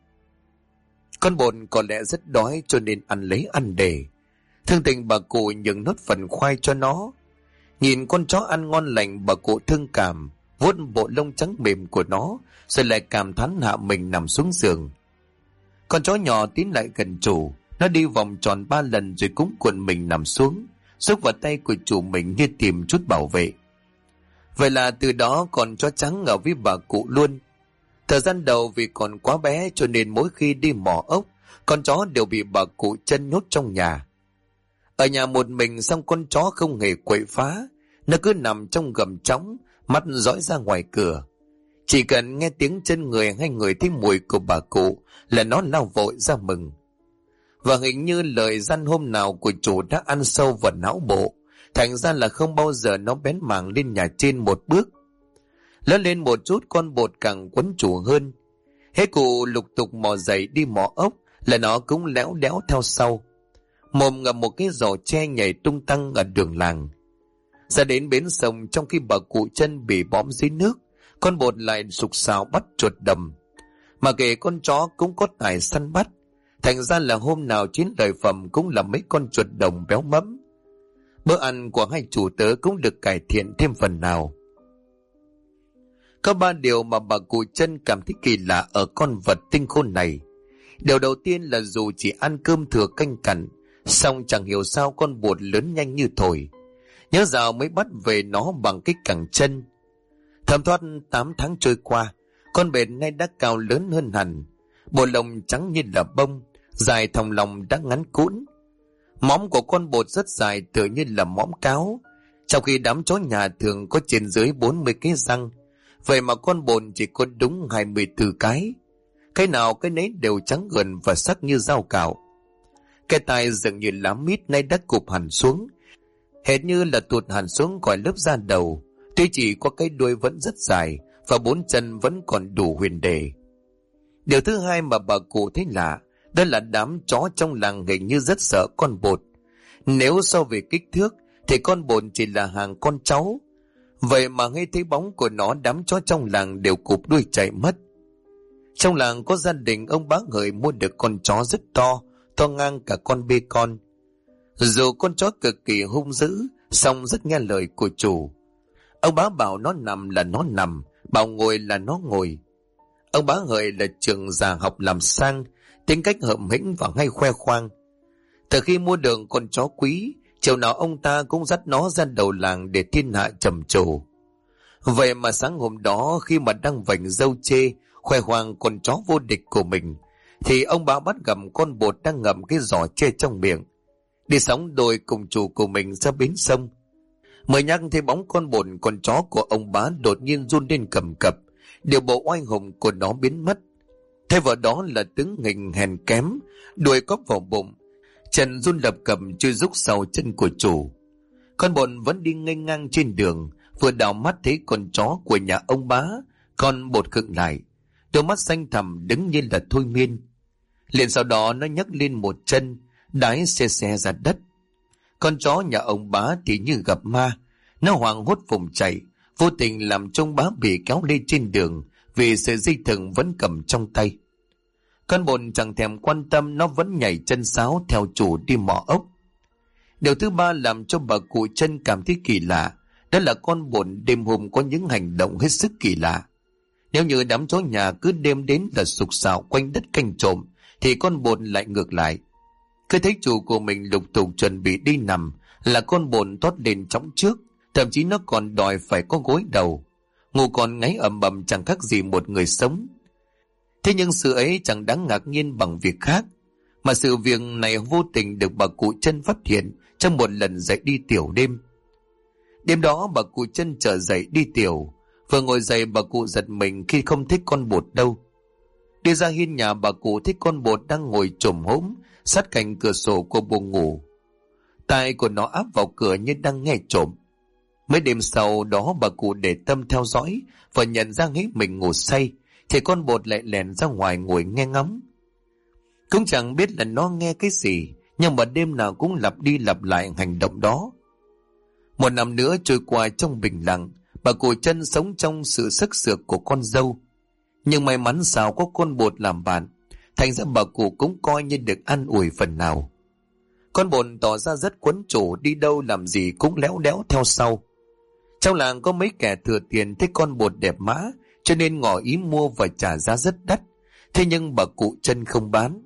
Con Bột có lẽ rất đói cho nên ăn lấy ăn để. Thương tình bà cụ nhường nốt phần khoai cho nó. Nhìn con chó ăn ngon lành, bà cụ thương cảm, vuốt bộ lông trắng mềm của nó, rồi lại cảm thán hạ mình nằm xuống giường. Con chó nhỏ tiến lại gần chủ, nó đi vòng tròn 3 lần rồi cũng cuộn mình nằm xuống, xúc vào tay của chủ mình như tìm chút bảo vệ. Vậy là từ đó con chó trắng ở với bà cụ luôn. Thời gian đầu vì còn quá bé cho nên mỗi khi đi mò ốc, con chó đều bị bà cụ Chân nhốt trong nhà. Ở nhà một mình, xong con chó không hề quậy phá, Nó cứ nằm trong gầm trống, mắt dõi ra ngoài cửa. Chỉ cần nghe tiếng chân người hay người thấy mùi của bà cụ là nó lao vội ra mừng. Và hình như lời răn hôm nào của chủ đã ăn sâu vào não bộ, thành ra là không bao giờ nó bén mảng lên nhà trên một bước. Lớn lên một chút, con bột càng quấn chủ hơn. Hễ cụ lục tục mò dậy đi mò ốc là nó cũng léo đéo theo sau, mồm ngậm một cái giỏ tre nhảy tung tăng ở đường làng. Ra đến bến sông, trong khi bà cụ chân bị bõm dưới nước, con bột lại sục sạo bắt chuột đầm. Mà kể con chó cũng có tài săn bắt, thành ra là hôm nào chiến lợi phẩm cũng là mấy con chuột đồng béo mẫm. Bữa ăn của hai chủ tớ cũng được cải thiện thêm phần nào. Có 3 điều mà bà cụ chân cảm thấy kỳ lạ ở con vật tinh khôn này. Điều đầu tiên là dù chỉ ăn cơm thừa canh cằn, song chẳng hiểu sao con bột lớn nhanh như thổi. Nhớ dạo mới bắt về nó bằng cái cẳng chân. Thấm thoát 8 tháng trôi qua, con bệt nay đã cao lớn hơn hẳn. Bộ lông trắng như là bông, dài thòng lòng đã ngắn cũn. Móng của con bột rất dài, tựa như là móng cáo, trong khi đám chó nhà thường có trên dưới 40 cái răng. Vậy mà con bột chỉ có đúng 24 cái. Cái nào cái nấy đều trắng gườn và sắc như dao cạo. Cái tai dường như lá mít nay đã cụp hẳn xuống, hệt như là tụt hẳn xuống khỏi lớp da đầu. Tuy chỉ có cái đuôi vẫn rất dài và 4 chân vẫn còn đủ huyền đề. Điều thứ hai mà bà cụ thấy lạ, đó là đám chó trong làng hình như rất sợ con bột. Nếu so về kích thước thì con bột chỉ là hàng con cháu. Vậy mà ngay thấy bóng của nó, đám chó trong làng đều cụp đuôi chạy mất. Trong làng có gia đình ông bá Hợi mua được con chó rất to, to ngang cả con bê con. Dù con chó cực kỳ hung dữ, song rất nghe lời của chủ. Ông bá bảo nó nằm là nó nằm, bảo ngồi là nó ngồi. Ông bá Hợi là trường già học làm sang, tính cách hợm hĩnh và hay khoe khoang. Từ khi mua được con chó quý, chiều nào ông ta cũng dắt nó ra đầu làng để thiên hạ trầm trồ. Vậy mà sáng hôm đó, khi mà đang vành râu chê khoe khoang con chó vô địch của mình, thì ông bá bắt gặp con bột đang ngậm cái giỏ chê trong miệng, đi sóng đôi cùng chủ của mình ra bến sông. Mới nhắc thấy bóng con bột, con chó của ông bá đột nhiên run lên cầm cập, điều bộ oai hùng của nó biến mất. Thay vào đó là tướng hình hèn kém, đuôi cóp vào bụng, chân run lập cập chui rúc sau chân của chủ. Con bột vẫn đi nghênh ngang trên đường, vừa đảo mắt thấy con chó của nhà ông bá, con bột khựng lại, đôi mắt xanh thẳm đứng như là thôi miên. Liền sau đó nó nhấc lên một chân, đái xe xe ra đất. Con chó nhà ông bá thì như gặp ma, nó hoảng hốt vùng chạy, vô tình làm trông bá bị kéo lê trên đường vì sợi dây thừng vẫn cầm trong tay. Con bột chẳng thèm quan tâm, nó vẫn nhảy chân sáo theo chủ đi mò ốc. Điều thứ ba làm cho bà cụ chân cảm thấy kỳ lạ, đó là con bột đêm hôm có những hành động hết sức kỳ lạ. Nếu như đám chó nhà cứ đêm đến là sục sạo quanh đất canh trộm, thì con bột lại ngược lại. Cứ thấy chủ của mình lục tục chuẩn bị đi nằm là con bột thoát lên chóng trước, thậm chí nó còn đòi phải có gối đầu, ngủ còn ngáy ầm ầm chẳng khác gì một người sống. Thế nhưng sự ấy chẳng đáng ngạc nhiên bằng việc khác, mà sự việc này vô tình được bà cụ chân phát hiện trong một lần dậy đi tiểu đêm. Đêm đó bà cụ chân trở dậy đi tiểu, vừa ngồi dậy bà cụ giật mình khi không thích con bột đâu. Đi ra hiên nhà, bà cụ thấy con bột đang ngồi chồm hổm sát cạnh cửa sổ của buồng ngủ, tai của nó áp vào cửa như đang nghe trộm. Mấy đêm sau đó bà cụ để tâm theo dõi và nhận ra nghĩ mình ngủ say thì con bột lại lèn ra ngoài ngồi nghe ngóng. Cũng chẳng biết là nó nghe cái gì, nhưng mà đêm nào cũng lặp đi lặp lại hành động đó. Một năm nữa trôi qua trong bình lặng, bà cụ chân sống trong sự sức sược của con dâu. Nhưng may mắn sao có con bột làm bạn, thành ra bà cụ cũng coi như được an ủi phần nào. Con bột tỏ ra rất quấn chủ, đi đâu làm gì cũng léo đéo theo sau. Trong làng có mấy kẻ thừa tiền thấy con bột đẹp mã, cho nên ngỏ ý mua và trả giá rất đắt. Thế nhưng bà cụ chân không bán.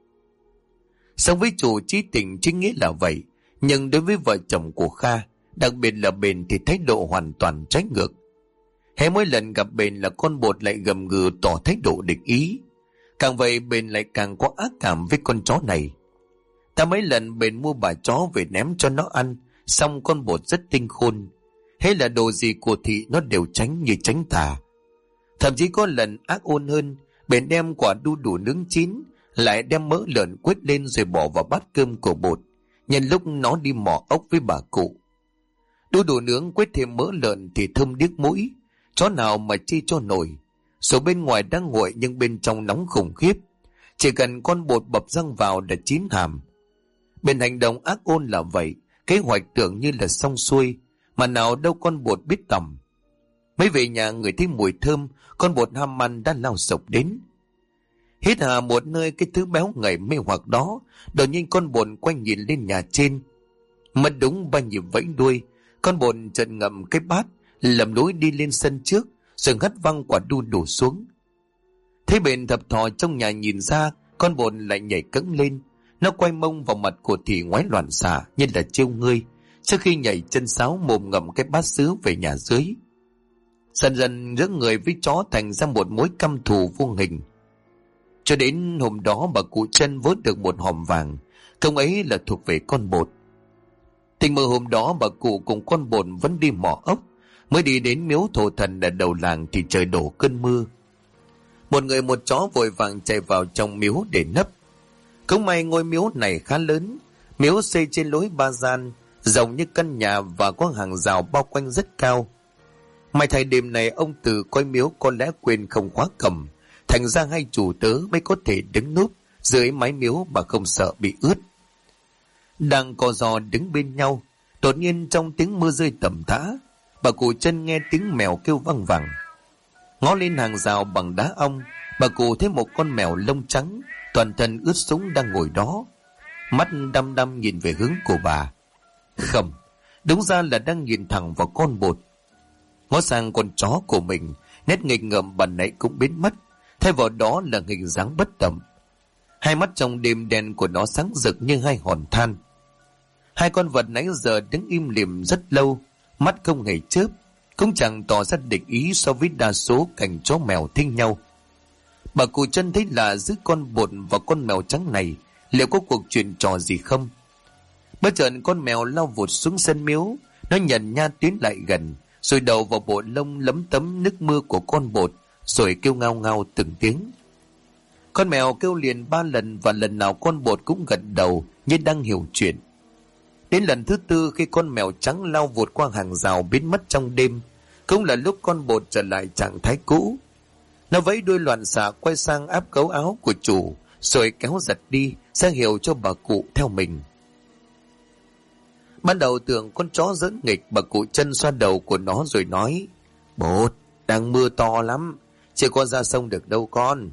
Sống với chủ chí tình chính nghĩa là vậy, nhưng đối với vợ chồng của Kha, đặc biệt là Bền, thì thái độ hoàn toàn trái ngược. Hễ mỗi lần gặp Bền là con bột lại gầm gừ tỏ thái độ địch ý. Càng vậy Bền lại càng có ác cảm với con chó này. Ta mấy lần Bền mua bà chó về ném cho nó ăn, xong con bột rất tinh khôn. hay là đồ gì của Thị nó đều tránh như tránh tà. Thậm chí có lần ác ôn hơn, bèn đem quả đu đủ nướng chín, lại đem mỡ lợn quết lên rồi bỏ vào bát cơm của bột, nhân lúc nó đi mò ốc với bà cụ. Đu đủ nướng quết thêm mỡ lợn thì thơm điếc mũi, chó nào mà chi cho nổi. Số bên ngoài đang nguội nhưng bên trong nóng khủng khiếp, chỉ cần con bột bập răng vào đã chín hàm. Bên hành động ác ôn là vậy, kế hoạch tưởng như là xong xuôi, mà nào đâu con bột biết tầm. Mới về nhà người thấy mùi thơm, con bột ham ăn đã lao sộc đến. Hít hà một nơi cái thứ béo ngậy mê hoặc đó, đột nhiên con bột quay nhìn lên nhà trên. Mất đúng ba nhịp vẫy đuôi, con bột chợt ngậm cái bát, lầm lối đi lên sân trước, rồi hất văng quả đu đủ xuống. Thế bên thập thò trong nhà nhìn ra, con bột lại nhảy cẫng lên. Nó quay mông vào mặt của Thị ngoái loạn xạ như là trêu ngươi, trước khi nhảy chân sáo mồm ngậm cái bát sứ về nhà dưới. Dần dần giữa người với chó thành ra một mối căm thù vô hình. Cho đến hôm đó bà cụ Trân vớt được một hòm vàng, công ấy là thuộc về con bột. Tình mơ hôm đó bà cụ cùng con bột vẫn đi mò ốc, mới đi đến miếu thổ thần ở đầu làng thì trời đổ cơn mưa. Một người một chó vội vàng chạy vào trong miếu để nấp. Cũng may ngôi miếu này khá lớn, miếu xây trên lối ba gian, rộng như căn nhà và có hàng rào bao quanh rất cao. May thay đêm này ông Từ coi miếu có lẽ quên không khóa cầm, thành ra hai chủ tớ mới có thể đứng núp dưới mái miếu mà không sợ bị ướt. Đang co giò đứng bên nhau, đột nhiên trong tiếng mưa rơi tầm tã, bà cụ Trân nghe tiếng mèo kêu văng vẳng. Ngó lên hàng rào bằng đá ong, bà cụ thấy một con mèo lông trắng, toàn thân ướt sũng đang ngồi đó, mắt đăm đăm nhìn về hướng của bà. Không, đúng ra là đang nhìn thẳng vào con bột. Ngó sang con chó của mình, nét nghịch ngợm ban nãy cũng biến mất, thay vào đó là hình dáng bất động. Hai mắt trong đêm đen của nó sáng rực như hai hòn than. Hai con vật nãy giờ đứng im lìm rất lâu, mắt không hề chớp, cũng chẳng tỏ ra địch ý so với đa số cảnh chó mèo thích nhau. Bà cụ Trân thấy là giữa con bột và con mèo trắng này liệu có cuộc chuyện trò gì không. Bất chợt con mèo lao vụt xuống sân miếu, nó nhận nha tiến lại gần, rồi đầu vào bộ lông lấm tấm nước mưa của con bột, rồi kêu ngao ngao từng tiếng. Con mèo kêu liền 3 lần và lần nào con bột cũng gật đầu như đang hiểu chuyện. Đến lần thứ 4 khi con mèo trắng lao vụt qua hàng rào biến mất trong đêm, cũng là lúc con bột trở lại trạng thái cũ. Nó vẫy đuôi loạn xạ quay sang áp cấu áo của chủ, rồi kéo giật đi, ra hiệu cho bà cụ theo mình. Ban đầu tưởng con chó giỡn nghịch, bà cụ Trân xoa đầu của nó rồi nói: Bột, đang mưa to lắm, chưa có ra sông được đâu con.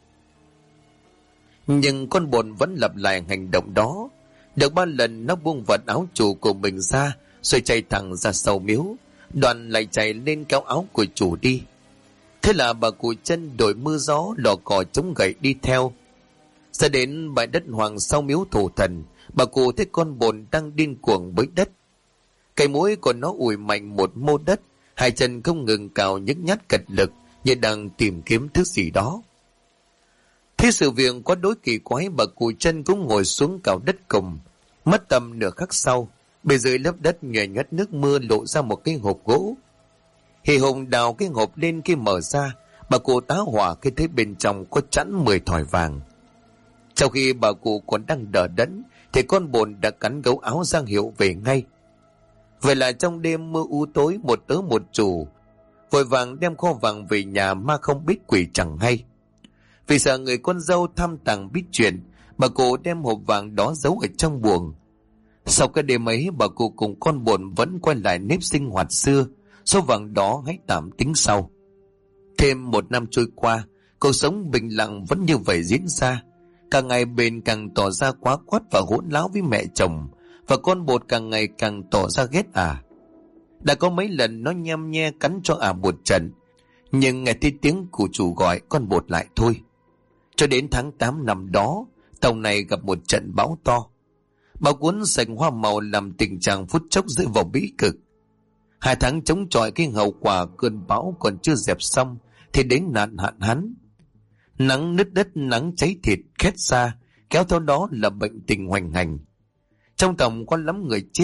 Nhưng con bột vẫn lặp lại hành động đó. Được 3 lần nó buông vật áo chủ của mình ra, rồi chạy thẳng ra sau miếu, đoạn lại chạy lên kéo áo của chủ đi. Thế là bà cụ Trân đổi mưa gió lò cò chống gậy đi theo. Ra đến bãi đất hoàng sau miếu thổ thần, bà cụ thấy con bồn đang điên cuồng bới đất. Cái mũi của nó ủi mạnh một mô đất, hai chân không ngừng cào nhức nhát cật lực như đang tìm kiếm thứ gì đó. Thế sự việc quá đối kỳ quái, bà cụ Trân cũng ngồi xuống cào đất cùng. Mất tầm nửa khắc sau, bề dưới lớp đất nhòe nhót nước mưa lộ ra một cái hộp gỗ. Hì hùng đào cái hộp lên, khi mở ra, bà cụ tá hỏa khi thấy bên trong có chẵn 10 thỏi vàng. Trong khi bà cụ còn đang đờ đẫn thì con bồn đã cắn gấu áo giang hiệu về ngay. Vậy là trong đêm mưa u tối, một tớ một chủ vội vàng đem kho vàng về nhà mà không biết quỷ chẳng hay. Vì sợ người con dâu thăm tàng biết chuyện, bà cụ đem hộp vàng đó giấu ở trong buồng. Sau cái đêm ấy, bà cụ cùng con bồn vẫn quay lại nếp sinh hoạt xưa, số vàng đó hãy tạm tính sau. Thêm 1 năm trôi qua, cuộc sống bình lặng vẫn như vậy diễn ra. Càng ngày bền càng tỏ ra quá quắt và hỗn láo với mẹ chồng, và con bột càng ngày càng tỏ ra ghét ả. Đã có mấy lần nó nhem nhe cắn cho ả một trận, nhưng nghe thấy tiếng của chủ gọi, con bột lại thôi. Cho đến tháng 8 năm đó, tàu này gặp một trận bão to. Bão cuốn sạch hoa màu làm tình trạng phút chốc rơi vào bí cực. 2 tháng chống chọi cái hậu quả cơn bão còn chưa dẹp xong thì đến nạn hạn hán. Nắng nứt đất, nắng cháy thịt khét xa, kéo theo đó là bệnh tình hoành hành. Trong tổng có lắm người chết,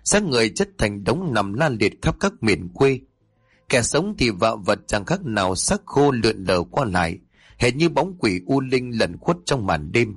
xác người chất thành đống nằm la liệt khắp các miền quê. Kẻ sống thì vạ vật chẳng khác nào xác khô lượn lờ qua lại, hệt như bóng quỷ u linh lẩn khuất trong màn đêm.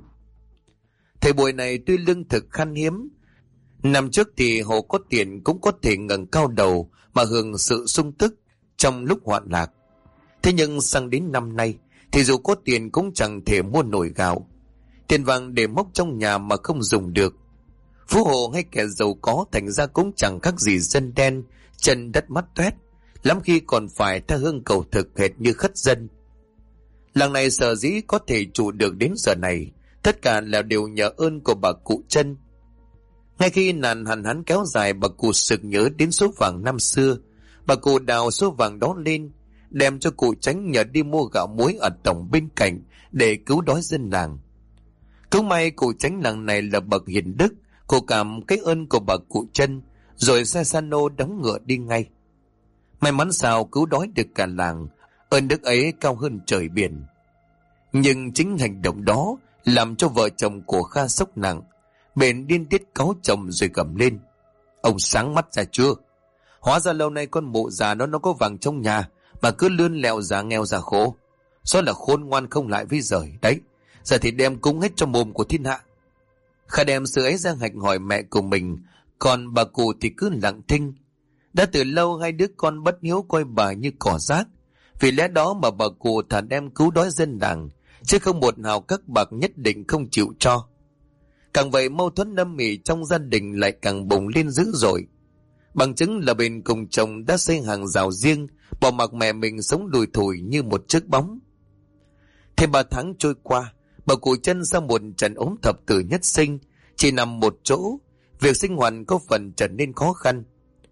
Thời buổi này tuy lương thực khan hiếm, năm trước thì Hồ có tiền cũng có thể ngẩng cao đầu mà hưởng sự sung túc trong lúc hoạn lạc. Thế nhưng sang đến năm nay thì dù có tiền cũng chẳng thể mua nổi gạo. Tiền vàng để móc trong nhà mà không dùng được. Phú hộ hay kẻ giàu có thành ra cũng chẳng khác gì dân đen, chân đất mắt toét, lắm khi còn phải tha hương cầu thực hệt như khất dân. Làng này sở dĩ có thể trụ được đến giờ này, tất cả là đều nhờ ơn của bà cụ Trân. Ngay khi nạn hạn hán kéo dài, bà cụ sực nhớ đến số vàng năm xưa. Bà cụ đào số vàng đó lên, đem cho cụ Tránh nhờ đi mua gạo muối ở tổng bên cạnh để cứu đói dân làng. Cũng may cụ Tránh làng này là bậc hiền đức, cụ cảm cái ơn của bà cụ Trân, rồi xe Sano đóng ngựa đi ngay. May mắn sao cứu đói được cả làng, ơn đức ấy cao hơn trời biển. Nhưng chính hành động đó làm cho vợ chồng của Kha sốc nặng. Bền điên tiết cáu chồng rồi gầm lên: "Ông sáng mắt ra chưa? Hóa ra lâu nay con mụ già nó có vàng trong nhà mà cứ lươn lẹo già nghèo già khổ. Số là khôn ngoan không lại với giời đấy. Giờ thì đem cúng hết cho mồm của thiên hạ." Kha đem sự ấy ra hạch hỏi mẹ của mình, còn bà cụ thì cứ lặng thinh. Đã từ lâu hai đứa con bất hiếu coi bà như cỏ rác. Vì lẽ đó mà bà cụ thà đem cứu đói dân làng, chứ không một nào các bạc nhất định không chịu cho. Càng vậy mâu thuẫn âm ỉ trong gia đình lại càng bùng lên dữ dội. Bằng chứng là bên cùng chồng đã xây hàng rào riêng, bỏ mặc mẹ mình sống lùi thủi như một chiếc bóng. Thêm 3 tháng trôi qua, bà cụ Trân sau một trận ốm thập tử nhất sinh, chỉ nằm một chỗ, việc sinh hoạt có phần trở nên khó khăn.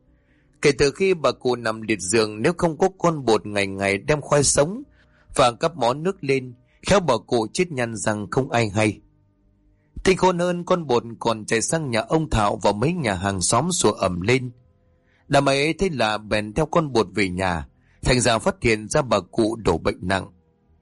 Kể từ khi bà cụ nằm liệt giường, nếu không có con bột ngày ngày đem khoai sống và cắp món nước lên, khéo bà cụ chết nhăn rằng không ai hay. Tinh khôn hơn, con bột còn chạy sang nhà ông Thảo và mấy nhà hàng xóm sủa ầm lên. Đám ấy thấy là bèn theo con bột về nhà, thành ra phát hiện ra bà cụ đổ bệnh nặng.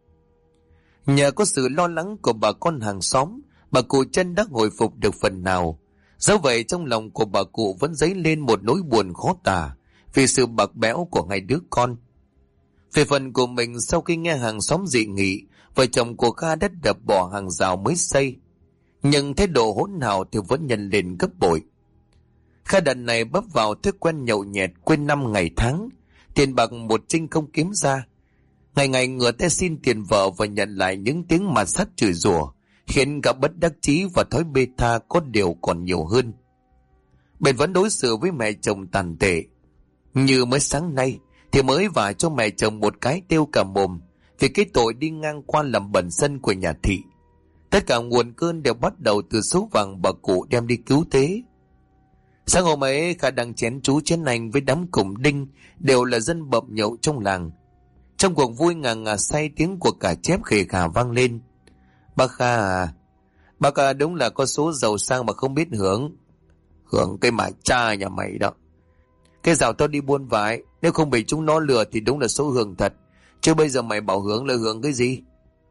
Nhờ có sự lo lắng của bà con hàng xóm, bà cụ Trân đã hồi phục được phần nào. Dẫu vậy trong lòng của bà cụ vẫn dấy lên một nỗi buồn khó tả vì sự bạc bẽo của hai đứa con. Về phần của mình, sau khi nghe hàng xóm dị nghị, vợ chồng của Kha đã đập bỏ hàng rào mới xây, nhưng thái độ hỗn hào thì vẫn nhân lên gấp bội. Kha đợt này bấp vào thói quen nhậu nhẹt, quên năm ngày tháng, tiền bạc một trinh không kiếm ra. Ngày ngày ngửa tay xin tiền vợ và nhận lại những tiếng mà sắt chửi rủa, khiến cả bất đắc chí và thói bê tha có điều còn nhiều hơn. Bền vẫn đối xử với mẹ chồng tàn tệ. Như mới sáng nay thì mới vả cho mẹ chồng một cái têu cả mồm vì cái tội đi ngang qua làm bẩn sân của nhà thị. Tất cả nguồn cơn đều bắt đầu từ số vàng bà cụ đem đi cứu tế. Sáng hôm ấy, Kha đang chén chú chén anh với đám cùng đinh, đều là dân bậm nhậu trong làng. Trong cuộc vui ngà say, tiếng của cả chép khề khà vang lên: "Bác Kha à, bác à, đúng là có số giàu sang mà không biết hưởng." "Hưởng cái mà cha nhà mày đó. Cái dạo tao đi buôn vải, nếu không bị chúng nó lừa thì đúng là số hưởng thật. Chứ bây giờ mày bảo hưởng là hưởng cái gì?"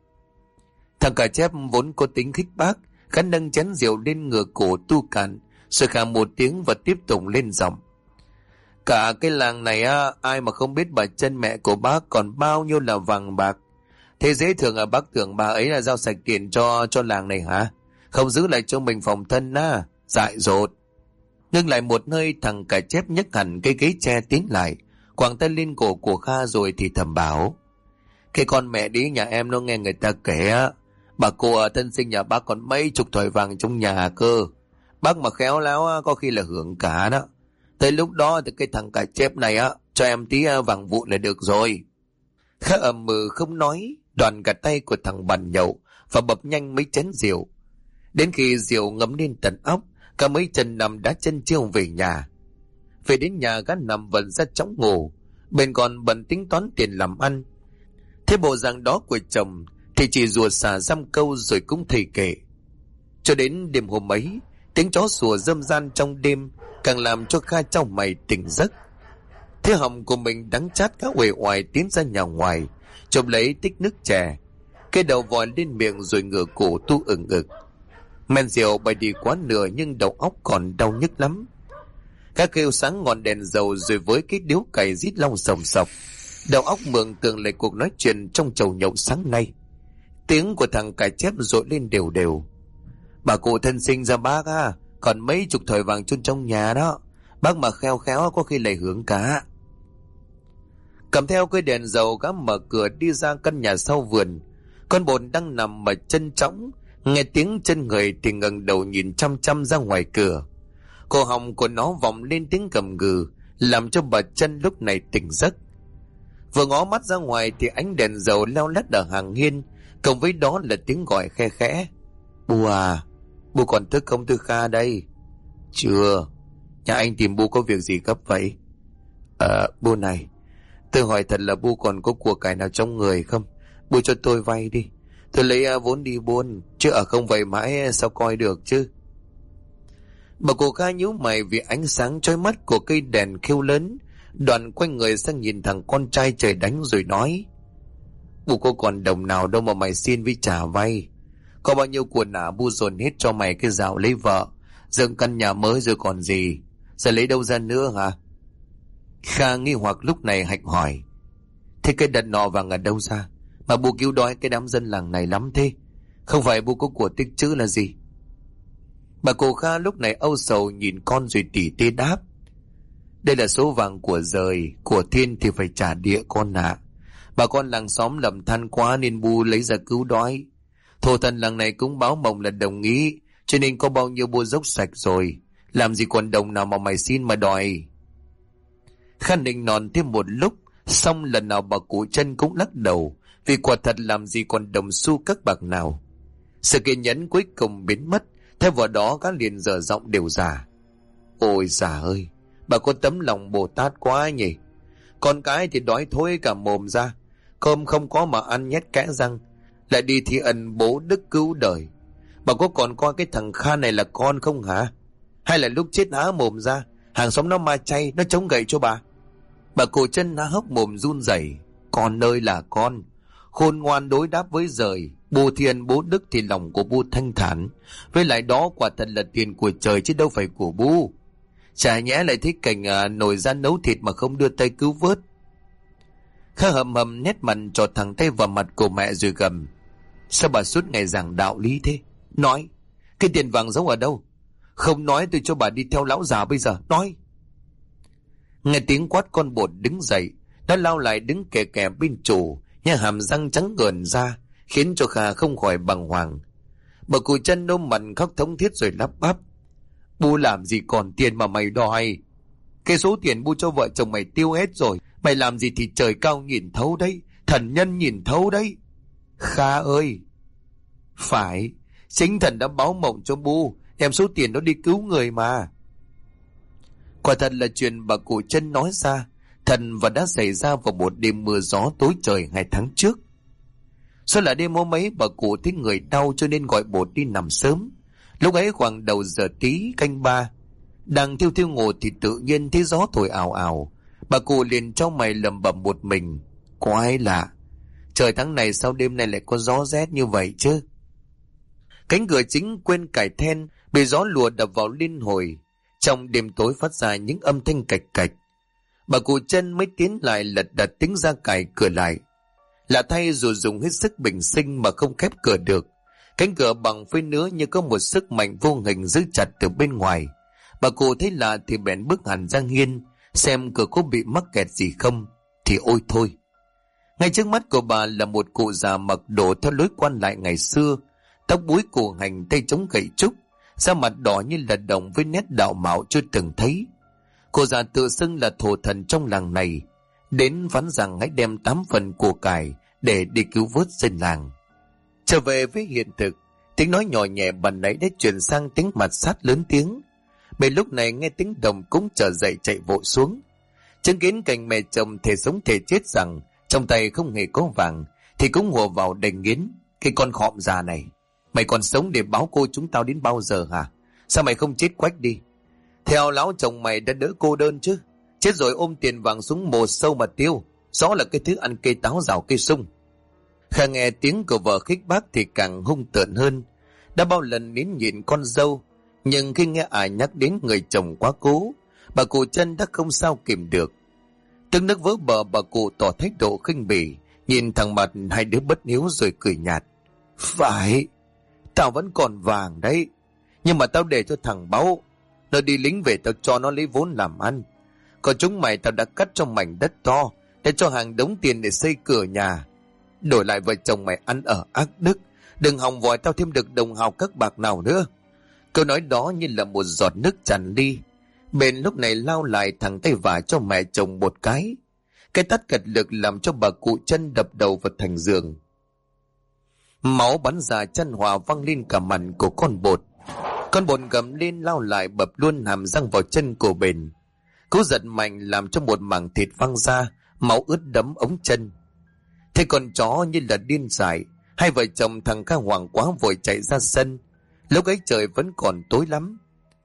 Thằng cả chép vốn có tính khích bác, khá nâng chén rượu lên ngửa cổ tu cạn, rồi khà một tiếng và tiếp tục lên giọng: "Cả cái làng này á, ai mà không biết bà Trân mẹ của bác còn bao nhiêu là vàng bạc. Thế dễ thường à, bác tưởng bà ấy là giao sạch tiền cho làng này hả? Không giữ lại cho mình phòng thân á, dại dột." Ngưng lại một hơi, thằng cả chép nhấc hẳn cây ghế tre tiến lại, quàng tay lên cổ của Kha rồi thì thầm bảo: "Cái con mẹ đi nhà em nó nghe người ta kể á, bà cô thân sinh nhà bác còn mấy chục thỏi vàng trong nhà cơ. Bác mà khéo léo có khi là hưởng cả đó. Tới lúc đó thì cái thằng cả chép này á, cho em tí vàng vụn là được rồi." Kha ậm ừ không nói, đoàn cả tay của thằng bàn nhậu và bập nhanh mấy chén rượu. Đến khi rượu ngấm lên tận óc, cả mấy chân nằm đá chân chiêu về nhà. Về đến nhà, gã nằm vần ra chóng ngủ, bên còn bận tính toán tiền làm ăn. Thế bộ dạng đó của chồng thì chỉ rùa xả dăm câu rồi cũng thầy kể. Cho đến đêm hôm ấy, tiếng chó sủa râm ran trong đêm càng làm cho Kha chau mày tỉnh giấc. Thế họng của mình đắng chát, cá uể oải tiến ra nhà ngoài, chộp lấy tích nước chè, cái đầu vòi lên miệng rồi ngửa cổ tu ừng ực. Men rượu bay đi quá nửa nhưng đầu óc còn đau nhức lắm. Các kêu sáng ngọn đèn dầu rồi với cái điếu cày rít long sòng sọc. Đầu óc mường tượng lại cuộc nói chuyện trong chầu nhậu sáng nay. Tiếng của thằng cải chép rội lên đều đều. Bà cụ thân sinh ra bác à, còn mấy chục thỏi vàng chôn trong nhà đó. Bác mà khéo khéo có khi lại hưởng cả. Cầm theo cây đèn dầu, gã mở cửa đi ra căn nhà sau vườn. Con bột đang nằm mà chân trõng, nghe tiếng chân người thì ngẩng đầu nhìn chăm chăm ra ngoài cửa. Cổ họng của nó vọng lên tiếng gầm gừ, làm cho bà Chân lúc này tỉnh giấc. Vừa ngó mắt ra ngoài thì ánh đèn dầu leo lét ở hàng hiên, cộng với đó là tiếng gọi khe khẽ. Bu à, Bu còn thức không Tư Kha đây? Chưa. Nhà anh tìm Bu có việc gì gấp vậy? Bu này, tôi hỏi thật là Bu còn có của cải nào trong người không? Bu cho tôi vay đi, tôi lấy vốn đi buôn, chứ ở không vậy mãi sao coi được chứ. Bà cụ Kha nhíu mày vì ánh sáng chói mắt của cây đèn khêu lớn, đoạn quay người sang nhìn thằng con trai trời đánh rồi nói. Bu có còn đồng nào đâu mà mày xin với trả vay. Có bao nhiêu của nả Bu dồn hết cho mày cái dạo lấy vợ, dựng căn nhà mới rồi còn gì. Giờ lấy đâu ra nữa hả? Kha nghi hoặc lúc này hạch hỏi. Thế cái đợt nọ vàng ở đâu ra mà Bu cứu đói cái đám dân làng này lắm thế? Không phải Bu có của tích trữ là gì? Bà cụ Kha lúc này âu sầu nhìn con rồi tỉ tê đáp. Đây là số vàng của rời, của thiên thì phải trả địa con ạ. Bà con làng xóm lầm than quá nên Bu lấy ra cứu đói. Thổ thần làng này cũng báo mộng là đồng ý, cho nên có bao nhiêu Bu dốc sạch rồi. Làm gì còn đồng nào mà mày xin mà đòi. Kha định nòn thêm một lúc, xong lần nào bà cụ Chân cũng lắc đầu, vì quả thật làm gì còn đồng xu các bạc nào. Sự kiên nhẫn cuối cùng biến mất, theo vào đó gã liền dở giọng đều già. Ôi già ơi, bà có tấm lòng Bồ Tát quá nhỉ. Con cái thì đói thối cả mồm ra, cơm không có mà ăn nhét kẽ răng, lại đi thi ân bố đức cứu đời. Bà có còn coi cái thằng Kha này là con không hả? Hay là lúc chết há mồm ra, hàng xóm nó ma chay, nó chống gậy cho bà? Bà cụ Chân há hốc mồm run rẩy. Con ơi là con, khôn ngoan đối đáp với rời, bố thiên bố đức thì lòng của Bu thanh thản. Với lại đó quả thật là tiền của trời chứ đâu phải của Bu. Chả nhẽ lại thấy cảnh nổi ra nấu thịt mà không đưa tay cứu vớt. Kha hầm hầm nét mặt trọt thẳng tay vào mặt của mẹ rồi gầm. Sao bà suốt ngày giảng đạo lý thế? Nói, cái tiền vàng giấu ở đâu? Không nói tôi cho bà đi theo lão già bây giờ, nói. Nghe tiếng quát, con bột đứng dậy, nó lao lại đứng kè kè bên chủ, nhà hàm răng trắng ngờn ra, khiến cho Kha không khỏi bàng hoàng. Bà cụ Chân ôm mặt khóc thống thiết rồi lắp bắp. Bu làm gì còn tiền mà mày đòi? Cái số tiền Bu cho vợ chồng mày tiêu hết rồi, mày làm gì thì trời cao nhìn thấu đấy, thần nhân nhìn thấu đấy. Kha ơi! Phải, chính thần đã báo mộng cho Bu, đem số tiền đó đi cứu người mà. Quả thật là chuyện bà cụ Chân nói ra, thần và đã xảy ra vào một đêm mưa gió tối trời 2 tháng trước. Sau là đêm hôm ấy bà cụ thấy người đau cho nên gọi bột đi nằm sớm. Lúc ấy khoảng đầu giờ tí canh 3, đang thiêu thiêu ngủ thì tự nhiên thấy gió thổi ào ào. Bà cụ liền trong mày lẩm bẩm một mình. Quái lạ, trời tháng này sao đêm nay lại có gió rét như vậy chứ? Cánh cửa chính quên cài then, bị gió lùa đập vào liên hồi. Trong đêm tối phát ra những âm thanh cạch cạch. Bà cụ Chân mới tiến lại lật đật tính ra cài cửa lại. Lạ thay dù dùng hết sức bình sinh mà không khép cửa được. Cánh cửa bằng phế nứa như có một sức mạnh vô hình giữ chặt từ bên ngoài. Bà cụ thấy lạ thì bèn bước hẳn ra hiên, xem cửa có bị mắc kẹt gì không. Thì ôi thôi, ngay trước mắt của bà là một cụ già mặc đồ theo lối quan lại ngày xưa, tóc búi củ hành, tay chống gậy trúc, da mặt đỏ như là đồng với nét đạo mạo chưa từng thấy. Cô già tự xưng là thổ thần trong làng này, đến phán rằng hãy đem 8 phần của cải để đi cứu vớt dân làng. Trở về với hiện thực, tiếng nói nhỏ nhẹ ban nãy đã chuyển sang tiếng mặt sát lớn tiếng. Bề lúc này nghe tiếng đồng cũng trở dậy chạy vội xuống, chứng kiến cảnh mẹ chồng thể sống thể chết rằng trong tay không hề có vàng, thì cũng hùa vào đầy nghiến. Cái con khọm già này, mày còn sống để báo cô chúng tao đến bao giờ hả? Sao mày không chết quách đi? Theo lão chồng mày đã đỡ cô đơn chứ, chết rồi ôm tiền vàng xuống mồ sâu mà tiêu, rõ là cái thứ ăn cây táo rào cây sung. Kha nghe tiếng của vợ khích bác thì càng hung tợn hơn. Đã bao lần nín nhịn con dâu, nhưng khi nghe ai nhắc đến người chồng quá cố, bà cụ Chân đã không sao kìm được. Từng nước vỡ bờ, bà cụ tỏ thái độ khinh bỉ, nhìn thẳng mặt hai đứa bất hiếu rồi cười nhạt. Phải, tao vẫn còn vàng đấy, nhưng mà tao để cho thằng Báu. Nó đi lính về tao cho nó lấy vốn làm ăn. Còn chúng mày tao đã cắt cho mảnh đất to để cho hàng đống tiền để xây cửa nhà. Đổi lại vợ chồng mày ăn ở ác đức, đừng hòng vòi tao thêm được đồng hào các bạc nào nữa. Câu nói đó như là một giọt nước tràn ly. Bền lúc này lao lại thẳng tay vả cho mẹ chồng một cái. Cái tát cật lực làm cho bà cụ Chân đập đầu vào thành giường. Máu bắn ra chân Hòa văng lên cả mặt của con bột. Con bột gầm lên lao lại bập luôn hàm răng vào chân của Bền. Cú giật mạnh làm cho một mảng thịt văng ra, máu ướt đẫm ống chân. Thế con chó như là điên dại, hai vợ chồng thằng Kha hoảng quá vội chạy ra sân. Lúc ấy trời vẫn còn tối lắm.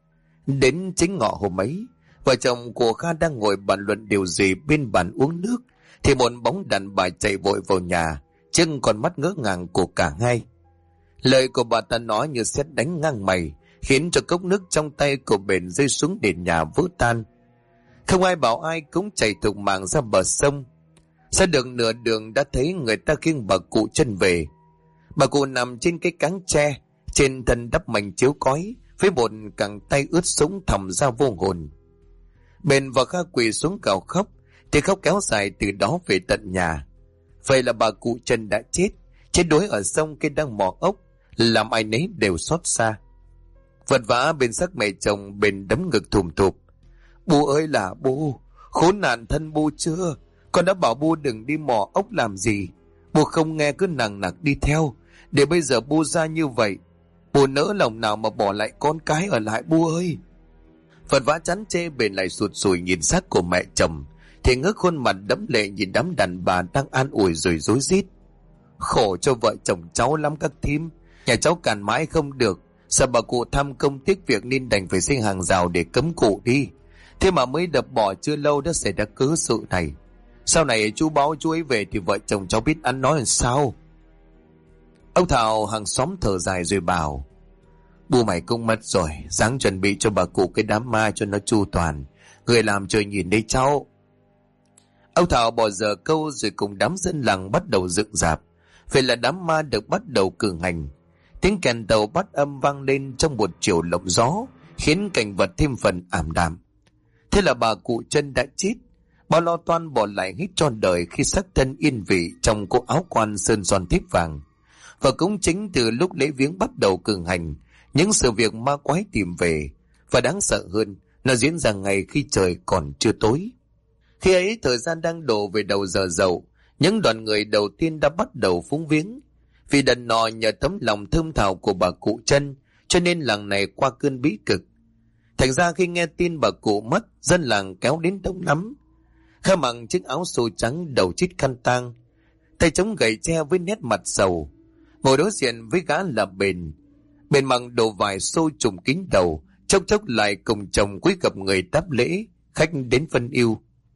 Đến chính ngọ hôm ấy, vợ chồng của Kha đang ngồi bàn luận điều gì bên bàn uống nước, thì một bóng đàn bà chạy vội vào nhà, chân còn mắt ngỡ ngàng của cả hai. Lời của bà ta nói như sét đánh ngang mày, khiến cho cốc nước trong tay của Bền rơi xuống nền nhà vỡ tan. Không ai bảo ai cũng chạy thục mạng ra bờ sông. Ra được nửa đường đã thấy người ta khiêng bà cụ Chân về. Bà cụ nằm trên cái cáng tre, trên thân đắp mảnh chiếu cói, với một cẳng tay ướt sũng thòng ra vô hồn. Bền và Kha quỳ xuống gào khóc, thì khóc kéo dài từ đó về tận nhà. Vậy là bà cụ Chân đã chết, chết đuối ở sông kia đang mò ốc, làm ai nấy đều xót xa. Vật vã bên xác mẹ chồng, Bền đấm ngực thùm thụp. Bu ơi là Bu, khốn nạn thân Bu chưa? Con đã bảo Bu đừng đi mò ốc làm gì. Bu không nghe cứ nằng nặc đi theo, để bây giờ Bu ra như vậy. Bu nỡ lòng nào mà bỏ lại con cái ở lại Bu ơi. Vật vã chán chê, Bền lại sụt sùi nhìn xác của mẹ chồng, thì ngước khuôn mặt đẫm lệ nhìn đám đàn bà đang an ủi rồi rối rít. Khổ cho vợ chồng cháu lắm các thím, nhà cháu càn mãi không được, sợ bà cụ tham công tiếc việc nên đành phải xây hàng rào để cấm cụ đi. Thế mà mới đập bỏ chưa lâu đã xảy ra cớ sự này. Sau này chú báo chú ấy về thì vợ chồng cháu biết ăn nói làm sao. Ông Thảo hàng xóm thở dài rồi bảo, Bu mày cũng mất rồi, ráng chuẩn bị cho bà cụ cái đám ma cho nó chu toàn, người làm trời nhìn đây cháu. Ông Thảo bỏ giờ câu rồi cùng đám dân làng bắt đầu dựng rạp. Vậy là đám ma được bắt đầu cử hành. Tiếng kèn tàu bắt âm vang lên trong một chiều lộng gió, khiến cảnh vật thêm phần ảm đạm. Thế là bà cụ Chân đã chết. Bao lo toan bỏ lại hết cho đời khi xác thân yên vị trong cô áo quan sơn son thiếp vàng. Và cũng chính từ lúc lễ viếng bắt đầu cử hành, những sự việc ma quái tìm về, và đáng sợ hơn, nó diễn ra ngày khi trời còn chưa tối. Khi ấy thời gian đang đổ về đầu giờ dậu, những đoàn người đầu tiên đã bắt đầu phúng viếng. Vì đần nọ nhờ tấm lòng thơm thảo của bà cụ Chân, cho nên làng này qua cơn bí cực. Thành ra khi nghe tin bà cụ mất, dân làng kéo đến đông lắm. Kha mặc chiếc áo xô trắng, đầu chít khăn tang, tay chống gậy tre với nét mặt sầu, ngồi đối diện với gã là Bền. Bền mặc đồ vải xô trùm kín đầu, chốc chốc lại cùng chồng cúi gặp người đáp lễ, khách đến phân ưu.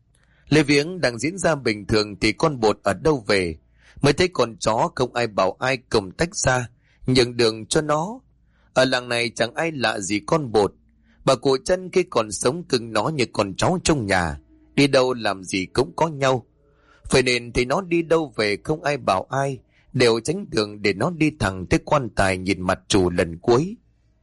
Lễ viếng đang diễn ra bình thường thì con bột ở đâu về, mới thấy con chó không ai bảo ai cùng tách ra, nhường đường cho nó. Ở làng này chẳng ai lạ gì con bột. Bà cụ Chân khi còn sống cưng nó như con cháu trong nhà, đi đâu làm gì cũng có nhau. Vậy nên thì nó đi đâu về không ai bảo ai, đều tránh đường để nó đi thẳng tới quan tài nhìn mặt chủ lần cuối.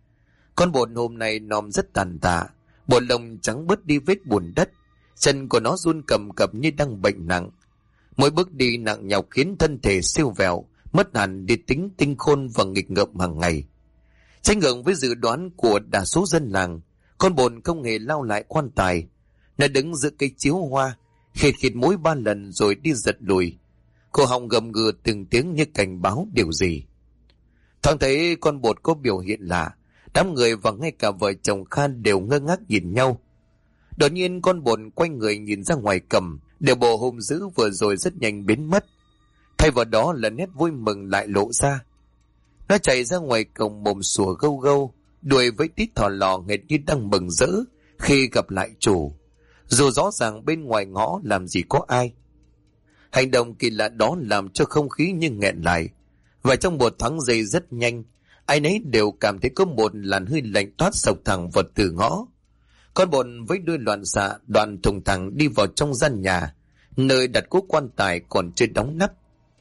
Con bột hôm nay nòm rất tàn tạ, bộ lông trắng bớt đi vết bùn đất, chân của nó run cầm cập như đang bệnh nặng. Mỗi bước đi nặng nhọc khiến thân thể siêu vẹo, mất hẳn đi tính tinh khôn và nghịch ngợm hàng ngày. Trái ngược với dự đoán của đa số dân làng, con bồn không hề lao lại quan tài. Nó đứng giữa cây chiếu hoa, khịt khịt mũi 3 lần rồi đi giật lùi. Cổ họng gầm gừ từng tiếng như cảnh báo điều gì. Thoáng thấy con bột có biểu hiện lạ, đám người và ngay cả vợ chồng Khan đều ngơ ngác nhìn nhau. Đột nhiên con bột quay người nhìn ra ngoài cầm, đều bộ hung dữ vừa rồi rất nhanh biến mất. Thay vào đó là nét vui mừng lại lộ ra. Nó chạy ra ngoài cổng mồm sủa gâu gâu, đuổi với tít thỏ lò nghệt như đang mừng rỡ khi gặp lại chủ, dù rõ ràng bên ngoài ngõ làm gì có ai. Hành động kỳ lạ đó làm cho không khí như nghẹn lại, và trong một thoáng giây rất nhanh, ai nấy đều cảm thấy có một làn hơi lạnh toát sộc thẳng vào từ ngõ. Con bột với đuôi loạn xạ đoạn thùng thẳng đi vào trong gian nhà, nơi đặt cố quan tài còn chưa đóng nắp.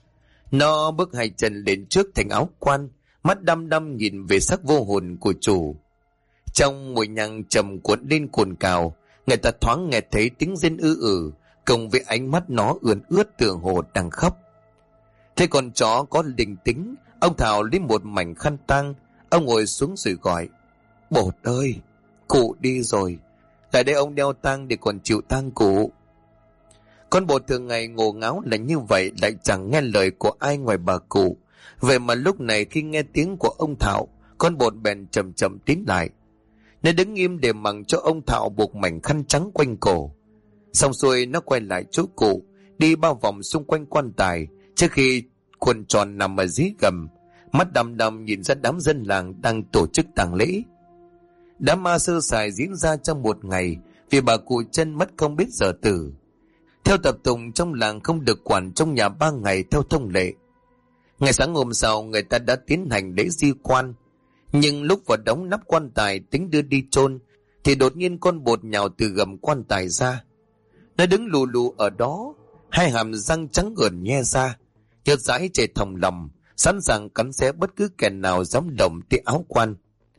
Nó bước hai chân lên trước thành áo quan, mắt đăm đăm nhìn về xác vô hồn của chủ. Trong mùi nhang trầm cuộn lên cồn cào, người ta thoáng nghe thấy tiếng rên ư cộng với ánh mắt nó ươn ướt tựa hồ đang khóc. Thế con chó có linh tính, ông Thảo lấy một mảnh khăn tang, ông ngồi xuống rồi gọi: "Bột ơi, cụ đi rồi, lại đây ông đeo tang để còn chịu tang cụ." Con bột thường ngày ngổ ngáo là như vậy, lại chẳng nghe lời của ai ngoài bà cụ. Vậy mà lúc này khi nghe tiếng của ông Thảo, con bột bèn chậm chậm tiến lại. Nó đứng im để mặc cho ông Thảo buộc mảnh khăn trắng quanh cổ. Xong xuôi nó quay lại chỗ cụ, đi bao vòng xung quanh quan tài trước khi quần tròn nằm ở dưới gầm, mắt đăm đăm nhìn ra đám dân làng đang tổ chức tang lễ. Đám ma sơ sài diễn ra trong một ngày, vì bà cụ chân mất không biết giờ tử. Theo tập tụng trong làng không được quản trong nhà 3 ngày theo thông lệ. Ngày sáng hôm sau người ta đã tiến hành lễ di quan, nhưng lúc vào đóng nắp quan tài tính đưa đi chôn thì đột nhiên con bột nhào từ gầm quan tài ra. Nó đứng lù lù ở đó, hai hàm răng trắng ởn nhe ra, chợt dãi chảy thòng lòng, sẵn sàng cắn xé bất cứ kẻ nào dám động tới áo quan.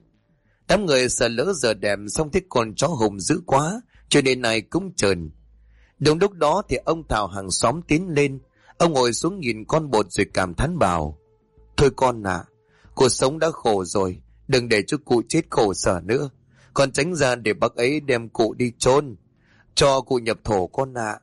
Đám người sợ lỡ giờ đẹp, xong thấy con chó hùng dữ quá cho nên ai cũng trờn. Đúng lúc đó thì ông Thảo hàng xóm tiến lên. Ông ngồi xuống nhìn con bột rồi cảm thán bảo: "Thôi con à, cuộc sống đã khổ rồi, đừng để cho cụ chết khổ sở nữa. Con tránh ra để bác ấy đem cụ đi chôn, cho cụ nhập thổ con ạ."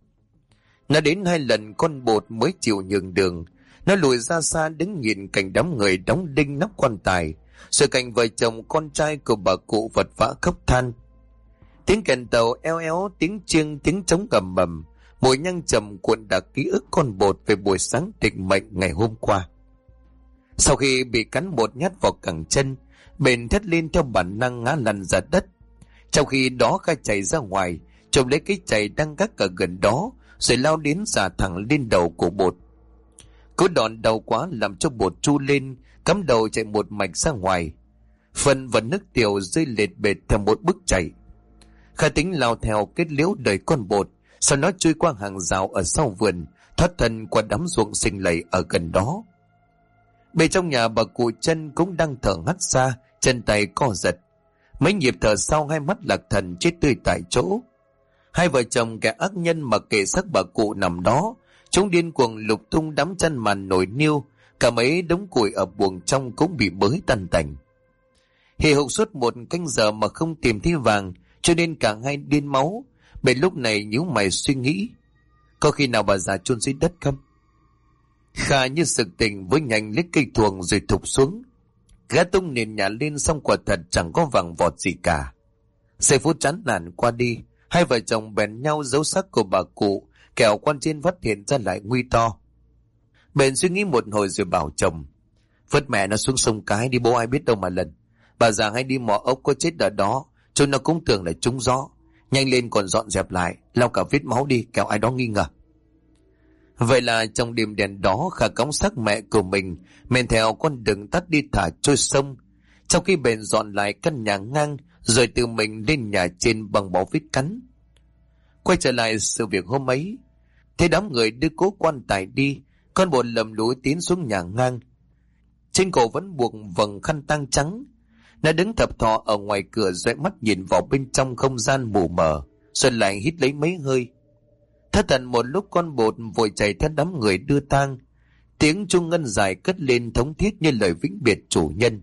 Nó đến 2 lần con bột mới chịu nhường đường. Nó lùi ra xa đứng nhìn cảnh đám người đóng đinh nắp quan tài, rồi cảnh vợ chồng con trai của bà cụ vật vã khóc than. Tiếng kèn tàu eo éo, tiếng chiêng, tiếng trống ầm ầm, mùi nhang trầm cuộn đặc ký ức con bột về buổi sáng định mệnh ngày hôm qua. Sau khi bị cắn một nhát vào cẳng chân, bền thét lên theo bản năng ngã lăn ra đất. Trong khi đó Kha chạy ra ngoài, chộp lấy cái chày đang gác ở gần đó, rồi lao đến xả thẳng lên đầu của bột. Cú đòn đau quá làm cho bột tru lên, cắm đầu chạy một mạch ra ngoài. Phân và nước tiểu rơi lệt bệt theo một bước chạy. Kha tính lao theo kết liễu đời con bột, sau nó chui qua hàng rào ở sau vườn, thoát thân qua đám ruộng xình lầy ở gần đó. Bên trong nhà bà cụ chân cũng đang thở hắt ra, chân tay co giật. Mấy nhịp thở sau hai mắt lạc thần chết tươi tại chỗ. Hai vợ chồng kẻ ác nhân mặc kệ xác bà cụ nằm đó, chúng điên cuồng lục tung đám chăn màn nồi niêu, cả mấy đống củi ở buồng trong cũng bị bới tan tành. Hì hục suốt 1 canh giờ mà không tìm thấy vàng, cho nên cả hai điên máu. Bên lúc này nhíu mày suy nghĩ, có khi nào bà già chôn dưới đất không? Kha như sực tỉnh với nhanh lấy cây thuồng rồi thụp xuống. Gã tung nền nhà lên, xong quả thật chẳng có vàng vọt gì cả. Giây phút chán nản qua đi, hai vợ chồng bèn nhau giấu xác của bà cụ, kẻo quan trên phát hiện ra lại nguy to. Bèn suy nghĩ một hồi rồi bảo chồng: "Vứt mẹ nó xuống sông cái đi, bố ai biết đâu mà lần. Bà già hay đi mò ốc có chết ở đó, chúng nó cũng tưởng là trúng gió. Nhanh lên còn dọn dẹp lại, lau cả vết máu đi, kẻo ai đó nghi ngờ." Vậy là trong đêm đèn đó, Kha cõng xác mẹ của mình men theo con đường tắt đi thả trôi sông. Trong khi bèn dọn lại căn nhà ngang, rồi tự mình lên nhà trên bằng bó vết cắn. Quay trở lại sự việc hôm ấy, thấy đám người đưa cố quan tài đi, con bột lầm lũi tiến xuống nhà ngang. Trên cổ vẫn buộc vầng khăn tang trắng. Nó đứng thập thò ở ngoài cửa, dõi mắt nhìn vào bên trong không gian mù mờ, rồi lại hít lấy mấy hơi. Thất thần một lúc, con bột vội chạy theo đám người đưa tang. Tiếng chuông ngân dài cất lên thống thiết như lời vĩnh biệt chủ nhân.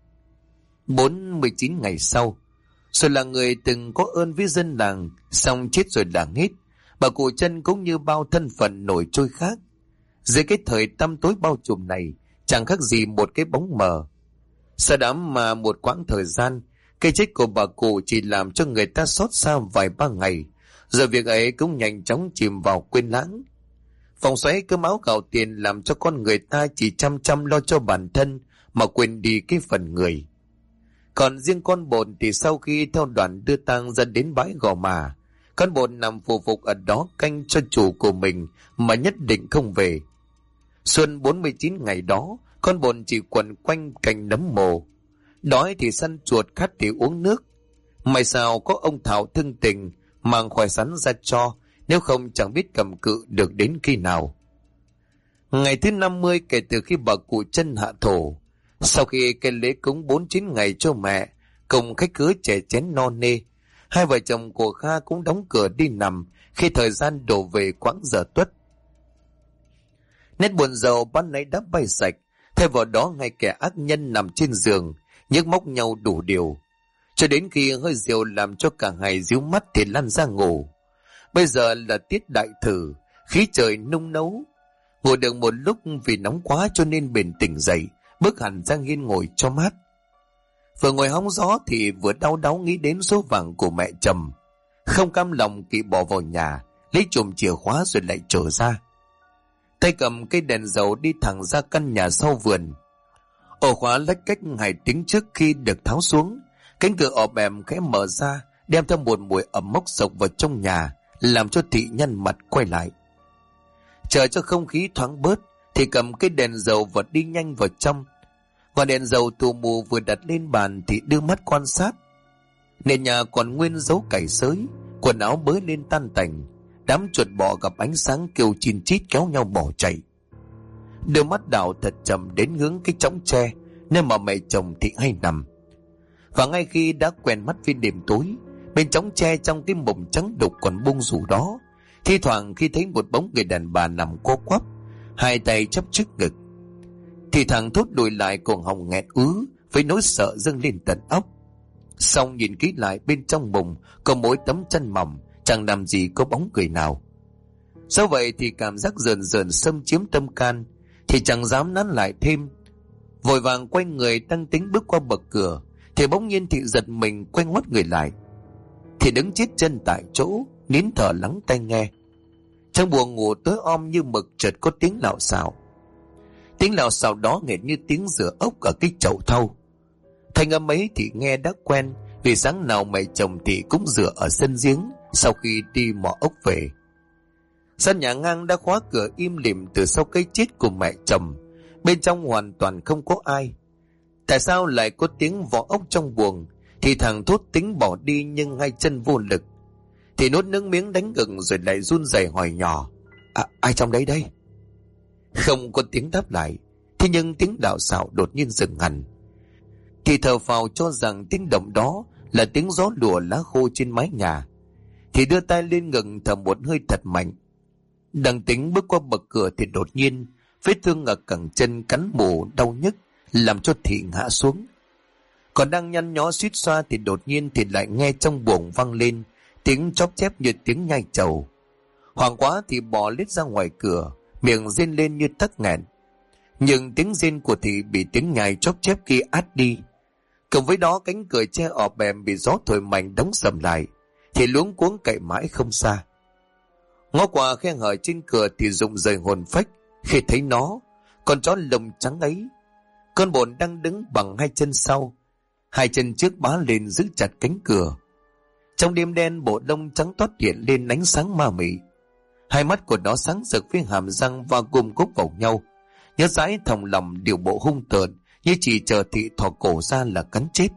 49 ngày sau, rồi là người từng có ơn với dân làng, xong chết rồi làng hết. Bà cụ chân cũng như bao thân phận nổi trôi khác. Dưới cái thời tăm tối bao trùm này, chẳng khác gì một cái bóng mờ. Sau đó mà một quãng thời gian, cái chết của bà cụ chỉ làm cho người ta xót xa vài 3 ngày, rồi việc ấy cũng nhanh chóng chìm vào quên lãng. Vòng xoáy cơm áo gạo tiền làm cho con người ta chỉ chăm chăm lo cho bản thân mà quên đi cái phần người. Còn riêng con bột thì sau khi theo đoàn đưa tang ra đến bãi Gò Mà, con bột nằm phù phục ở đó canh cho chủ của mình mà nhất định không về. Xuân 49 ngày đó, con bột chỉ quẩn quanh cành nấm mồ. Đói thì săn chuột, khát thì uống nước. May sao có ông Thảo thương tình mang khoai sắn ra cho, nếu không chẳng biết cầm cự được đến khi nào. Ngày thứ 50 kể từ khi bà cụ Chân hạ thổ, sau khi cái lễ cúng 49 ngày cho mẹ cùng khách khứa chè chén no nê, hai vợ chồng của Kha cũng đóng cửa đi nằm khi thời gian đổ về quãng giờ tuất. Nét buồn rầu ban nãy đã bay sạch, thay vào đó ngay kẻ ác nhân nằm trên giường nhức móc nhau đủ điều, cho đến khi hơi rượu làm cho cả ngày díu mắt thì lăn ra ngủ. Bây giờ là tiết đại thử, khí trời nung nấu. Ngồi được một lúc vì nóng quá cho nên bền tỉnh dậy, bước hẳn ra hiên ngồi cho mát. Vừa ngồi hóng gió thì vừa đau đáu nghĩ đến số vàng của mẹ chồng. Không cam lòng Kỵ bỏ vào nhà, lấy chùm chìa khóa rồi lại trở ra. Tay cầm cây đèn dầu đi thẳng ra căn nhà sau vườn. Ổ khóa lách cách 2 tiếng trước khi được tháo xuống, cánh cửa ọp ẻm khẽ mở ra, đem theo một mùi ẩm mốc sộc vào trong nhà, làm cho Thị nhăn mặt quay lại. Chờ cho không khí thoáng bớt thì cầm cái đèn dầu và đi nhanh vào trong. Ngọn đèn dầu tù mù vừa đặt lên bàn thì đưa mắt quan sát. Nền nhà còn nguyên dấu cày xới, quần áo bới lên tan tành, đám chuột bọ gặp ánh sáng kêu chin chít kéo nhau bỏ chạy. Đưa mắt đảo thật chậm đến hướng cái chõng tre nơi mà mẹ chồng Thị hay nằm. Và ngay khi đã quen mắt với đêm tối, bên chõng tre trong cái mùng trắng đục còn bung rủ đó, thi thoảng khi thấy một bóng người đàn bà nằm co quắp, hai tay chắp trước ngực, thì thằng thốt lùi lại cuồng họng nghẹt ứ với nỗi sợ dâng lên tận óc. Xong nhìn kỹ lại bên trong mùng có mỗi tấm chân mỏng, chẳng làm gì có bóng người nào. Sao vậy thì cảm giác rờn rờn xâm chiếm tâm can, thì chẳng dám nán lại thêm. Vội vàng quay người đang tính bước qua bậc cửa thì bỗng nhiên Thị giật mình quay ngoắt người lại. Thì đứng chết chân tại chỗ, nín thở lắng tai nghe. Trong buồng ngủ tối om như mực chợt có tiếng lạo xạo. Tiếng lạo xạo đó nghe như tiếng rửa ốc ở cái chậu thau. Thanh âm ấy thì nghe đã quen, vì sáng nào mẹ chồng thì cũng rửa ở sân giếng sau khi đi mò ốc về. Sân nhà ngang đã khóa cửa im lìm từ sau cái chết của mẹ chồng, bên trong hoàn toàn không có ai. Tại sao lại có tiếng vỏ ốc trong buồng? Thì thằng Thốt tính bỏ đi nhưng hai chân vô lực. Thì nuốt nước miếng đánh gừng rồi lại run rẩy hỏi nhỏ: ai trong đấy đây? Không có tiếng đáp lại. Thế nhưng tiếng đạo xạo đột nhiên dừng hẳn. Thì thở phào cho rằng tiếng động đó là tiếng gió lùa lá khô trên mái nhà. Thì đưa tay lên ngực thở một hơi thật mạnh. Đang tính bước qua bậc cửa thì đột nhiên vết thương ở cẳng chân cắn mù đau nhức, làm cho Thị ngã xuống. Còn đang nhăn nhó suýt xoa thì đột nhiên thì lại nghe trong buồng vang lên tiếng chóp chép như tiếng nhai trầu. Hoảng quá thì bò lết ra ngoài cửa, miệng rên lên như tắc nghẹn. Nhưng tiếng rên của Thị bị tiếng nhai chóp chép kia át đi. Cùng với đó cánh cửa tre ọp ẻm bị gió thổi mạnh đóng sầm lại, thì luống cuống cậy mãi không xa. Ngó qua khe hở trên cửa thì rụng rời hồn phách khi thấy nó, con chó lông trắng ấy. Con bồn đang đứng bằng hai chân sau, hai chân trước bá lên giữ chặt cánh cửa. Trong đêm đen bộ lông trắng toát hiện lên ánh sáng ma mị. Hai mắt của nó sáng rực với hàm răng và gom cúc vào nhau, nhớ dãi thòng lòng điều bộ hung tợn như chỉ chờ Thị thò cổ ra là cắn chết.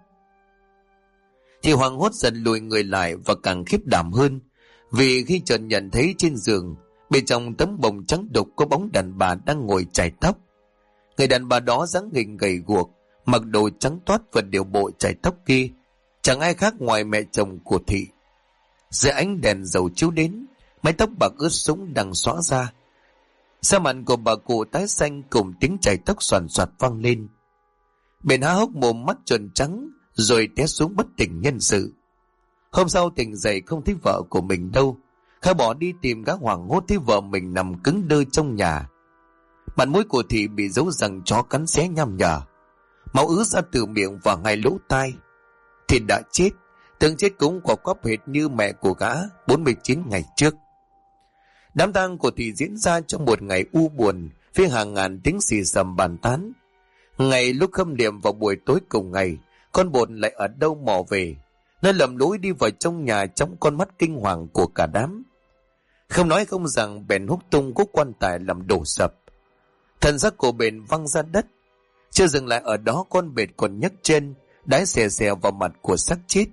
Thì hoảng hốt dần lùi người lại và càng khiếp đảm hơn, vì khi chợt nhận thấy trên giường bên trong tấm bồng trắng đục có bóng đàn bà đang ngồi chải tóc. Người đàn bà đó dáng hình gầy guộc, mặc đồ trắng toát và điều bộ chải tóc kia chẳng ai khác ngoài mẹ chồng của Thị. Dưới ánh đèn dầu chiếu đến, mái tóc bạc ướt sũng đang xõa ra. Da mặt của bà cụ tái xanh cùng tiếng chảy tóc xoàn xoạt vang lên. Bền há hốc mồm mắt tròn trắng rồi té xuống bất tỉnh nhân sự. Hôm sau tỉnh dậy không thấy vợ của mình đâu. Khai bỏ đi tìm gã hoảng hốt thấy vợ mình nằm cứng đơ trong nhà. Mặt mũi của Thị bị dấu răng chó cắn xé nham nhở, máu ứ ra từ miệng và ngay lỗ tai. Thì đã chết, tưởng chết cũng quả quắp hệt như mẹ của gã 49 ngày trước. Đám tang của Thị diễn ra trong một ngày u buồn với hàng ngàn tiếng xì xầm bàn tán. Ngày lúc khâm niệm vào buổi tối cùng ngày, con bồn lại ở đâu mò về. Nó lầm lối đi vào trong nhà trong con mắt kinh hoàng của cả đám. Không nói không rằng bèn húc tung cuốc quan tài làm đổ sập. Thần xác của bền văng ra đất. Chưa dừng lại ở đó, con bệt còn nhấc chân đái xè xè vào mặt của xác chết,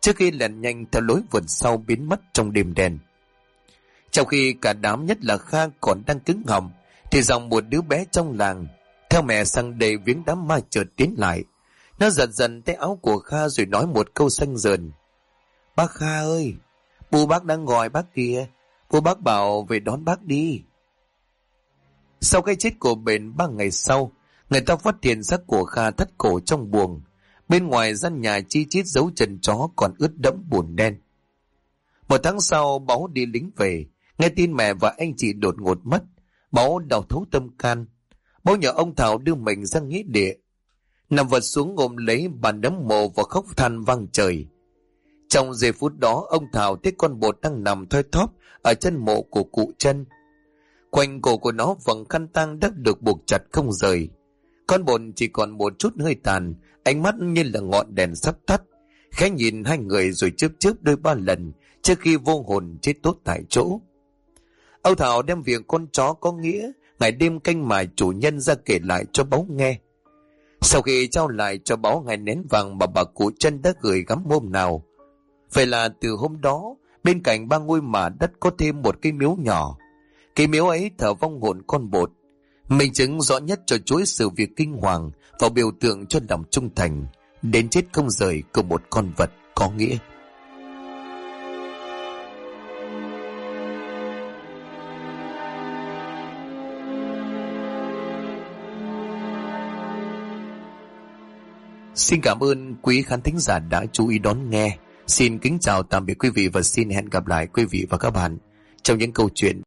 trước khi lẻn nhanh theo lối vượt sau biến mất trong đêm đen. Trong khi cả đám, nhất là Kha, còn đang cứng họng, thì dòng một đứa bé trong làng theo mẹ sang đây viếng đám ma chợt tiến lại. Nó giật dần tay áo của Kha rồi nói một câu xanh dờn: "Bác Kha ơi, bố bác đang gọi bác kìa, bố bác bảo về đón bác đi." Sau cái chết của Bền 3 ngày sau, người ta phát hiện xác của Kha thắt cổ trong buồng. Bên ngoài gian nhà chi chít dấu chân chó còn ướt đẫm bùn đen. 1 tháng sau, Báu đi lính về, nghe tin mẹ và anh chị đột ngột mất. Báu đau thấu tâm can. Báu nhờ ông Thảo đưa mình ra nghĩa địa, nằm vật xuống ôm lấy bàn đấm mộ và khóc than vang trời. Trong giây phút đó, ông Thảo thấy con bột đang nằm thoi thóp ở chân mộ của cụ Chân. Quanh cổ của nó vầng khăn tang đã được buộc chặt không rời. Con bột chỉ còn một chút hơi tàn, ánh mắt như là ngọn đèn sắp tắt, khẽ nhìn hai người rồi chớp chớp đôi 3 lần trước khi vô hồn chết tốt tại chỗ. Ông Thảo đem việc con chó có nghĩa ngày đêm canh mài chủ nhân ra kể lại cho Báu nghe. Sau khi trao lại cho Báu ngày nén vàng mà bà cụ Chân đã gửi gắm hôm nào, vậy là từ hôm đó, bên cạnh 3 ngôi mả đất có thêm một cái miếu nhỏ. Cái miếu ấy thờ vong hồn con bột, minh chứng rõ nhất cho chuỗi sự việc kinh hoàng và biểu tượng cho lòng trung thành đến chết không rời của một con vật có nghĩa. Xin cảm ơn quý khán thính giả đã chú ý đón nghe. Xin kính chào tạm biệt quý vị và xin hẹn gặp lại quý vị và các bạn trong những câu chuyện